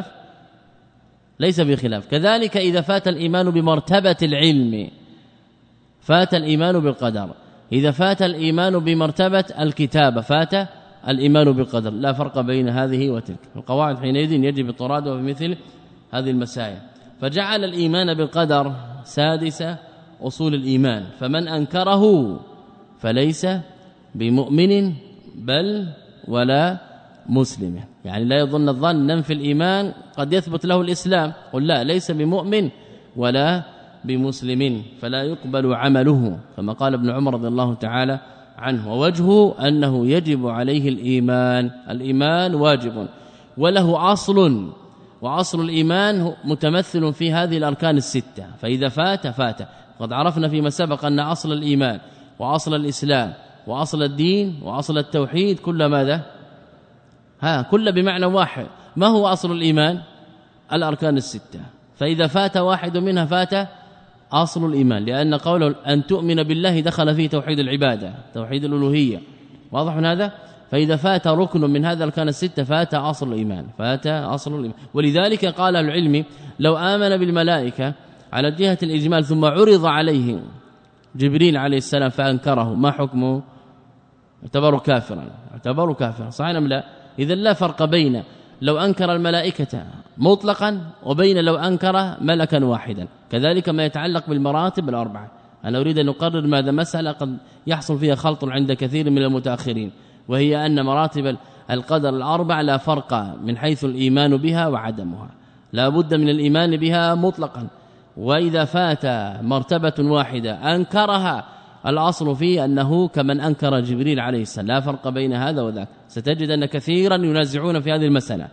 ليس في خلاف. كذلك إذا فات الإيمان بمرتبة العلم فات الإيمان بالقدر، إذا فات الإيمان بمرتبة الكتابة فات الإيمان بالقدر، لا فرق بين هذه وتلك. القواعد حينئذ يجب اضطرادها في مثل هذه المسائل. فجعل الإيمان بالقدر سادس أصول الإيمان، فمن أنكره فليس بمؤمن بل ولا مسلم. يعني لا يظن الظن في الإيمان قد يثبت له الإسلام، قل لا، ليس بمؤمن ولا بمسلم فلا يقبل عمله، كما قال ابن عمر رضي الله تعالى عنه. ووجهه أنه يجب عليه الإيمان، الإيمان واجب وله أصل، وأصل الإيمان متمثل في هذه الأركان الستة، فإذا فات فات. قد عرفنا فيما سبق أن أصل الإيمان وأصل الإسلام وأصل الدين وأصل التوحيد كل ماذا؟ ها كل بمعنى واحد. ما هو أصل الإيمان؟ الأركان الستة، فإذا فات واحد منها فات أصل الإيمان، لأن قوله أن تؤمن بالله دخل فيه توحيد العبادة، توحيد الألوهية، واضح من هذا؟ فإذا فات ركن من هذا الأركان الستة فات أصل الإيمان، فات أصل الإيمان. ولذلك قال العلم لو آمن بالملائكة على جهة الإجمال ثم عرض عليه جبريل عليه السلام فأنكره، ما حكمه؟ اعتبره كافرا، اعتبره كافرا، صحيح أم لا؟ إذا لا فرق بين لو أنكر الملائكة مطلقا وبين لو أنكر ملكا واحدا. كذلك ما يتعلق بالمراتب الأربعة. أنا أريد أن أقرر ماذا مسألة قد يحصل فيها خلط عند كثير من المتأخرين، وهي أن مراتب القدر الأربع لا فرق من حيث الإيمان بها وعدمها، لا بد من الإيمان بها مطلقا، وإذا فات مرتبة واحدة أنكرها الأصل فيه أنه كمن أنكر جبريل عليه السلام، لا فرق بين هذا وذاك. ستجد أن كثيرا ينازعون في هذه المسألة،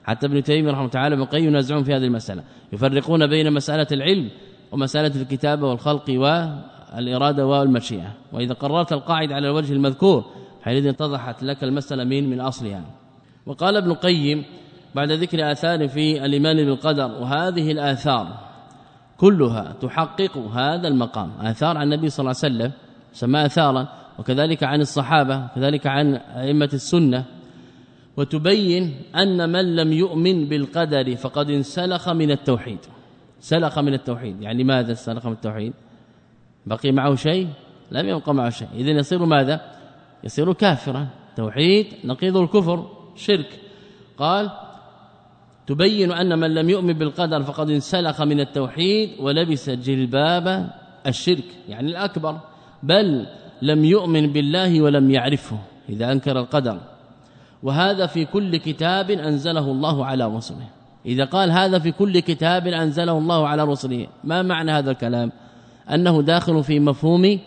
حتى ابن تيمية رحمه الله تعالى ابن القيم ينازعون في هذه المسألة، يفرقون بين مسألة العلم ومسألة الكتابة والخلق والإرادة والمشيئة. وإذا قررت القاعدة على الوجه المذكور حينئذ اتضحت لك المسألة من من أصلها. وقال ابن القيم بعد ذكر آثار في الإيمان بالقدر، وهذه الآثار كلها تحقق هذا المقام، آثار عن النبي صلى الله عليه وسلم سماها آثارا، وكذلك عن الصحابة، كذلك عن أئمة السنة، وتبين أن من لم يؤمن بالقدر فقد انسلخ من التوحيد. سلخ من التوحيد يعني ماذا سلخ من التوحيد؟ بقي معه شيء؟ لم يبقى معه شيء، إذن يصير ماذا؟ يصير كافرا. توحيد نقيض الكفر شرك. قال تبين أن من لم يؤمن بالقدر فقد انسلخ من التوحيد ولبس جلباب الشرك يعني الأكبر، بل لم يؤمن بالله ولم يعرفه إذا أنكر القدر. وهذا في كل كتاب أنزله الله على رسله. إذا قال هذا في كل كتاب أنزله الله على رسله، ما معنى هذا الكلام؟ أنه داخل في مفهوم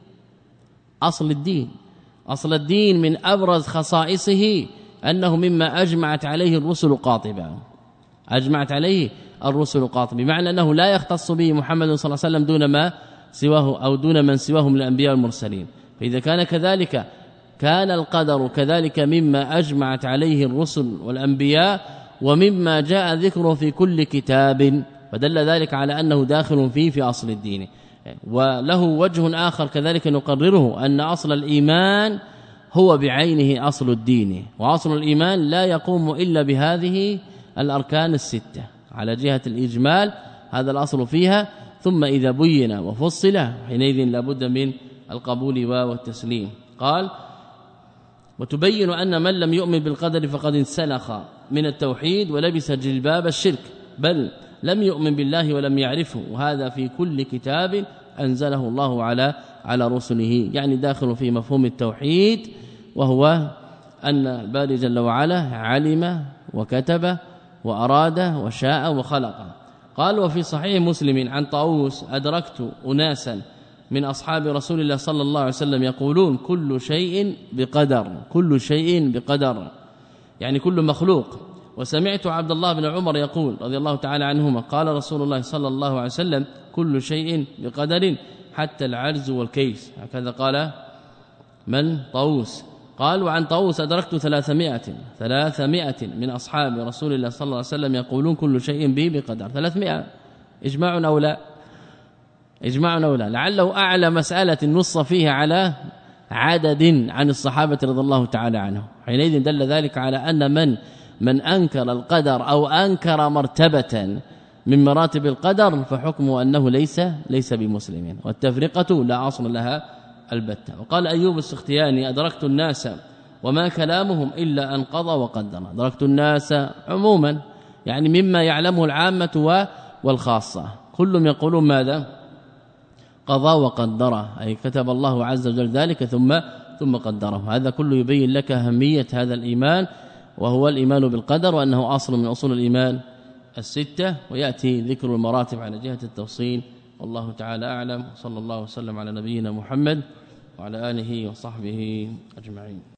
أصل الدين. أصل الدين من أبرز خصائصه أنه مما أجمعت عليه الرسل قاطبة، أجمعت عليه الرسل قاطبة، بمعنى أنه لا يختص به محمد صلى الله عليه وسلم دون ما سواه أو دون من سواه من الأنبياء والمرسلين. فإذا كان كذلك كان القدر كذلك مما أجمعت عليه الرسل والأنبياء ومما جاء ذكره في كل كتاب، فدل ذلك على أنه داخل فيه في أصل الدين. وله وجه آخر كذلك نقرره، أن أصل الإيمان هو بعينه أصل الدين، وأصل الإيمان لا يقوم إلا بهذه الأركان الستة على جهة الإجمال، هذا الأصل فيها. ثم إذا بين وفصل حينئذ لابد من القبول والتسليم. قال وتبين أن من لم يؤمن بالقدر فقد انسلخ من التوحيد ولبس جلباب الشرك، بل لم يؤمن بالله ولم يعرفه، وهذا في كل كتاب أنزله الله على على رسله، يعني داخل في مفهوم التوحيد، وهو أن الباري جل وعلا علم وكتب وأراد وشاء وخلق. قال وفي صحيح مسلم عن طاووس أدركت أناسا من أصحاب رسول الله صلى الله عليه وسلم يقولون كل شيء بقدر، كل شيء بقدر يعني كل مخلوق. وسمعت عبد الله بن عمر يقول رضي الله تعالى عنهما قال رسول الله صلى الله عليه وسلم كل شيء بقدر حتى العجز والكيس، هكذا قال من طاووس. قال وعن طاووس أدركت ثلاثمائة ثلاثمائة من أصحاب رسول الله صلى الله عليه وسلم يقولون كل شيء به بقدر. ثلاثمائة إجماع أو لا؟ إجماع أو لا؟ لعله أعلى مسألة نص فيها على عدد عن الصحابة رضي الله تعالى عنهم. حينئذ دل ذلك على أن من من أنكر القدر أو أنكر مرتبة من مراتب القدر فحكمه أنه ليس ليس بمسلم، والتفرقة لا أصل لها البتة. وقال أيوب السختياني أدركت الناس وما كلامهم إلا أن قضى وقدر. أدركت الناس عموما يعني مما يعلمه العامة والخاصة، كلهم يقولون ماذا؟ قضى وقدر، أي كتب الله عز وجل ذلك ثم ثم قدره. هذا كله يبين لك أهمية هذا الإيمان، وهو الإيمان بالقدر، وأنه أصل من أصول الإيمان الستة، ويأتي ذكر المراتب على جهة التفصيل. والله تعالى أعلم، صلى الله وسلم على نبينا محمد وعلى آله وصحبه أجمعين.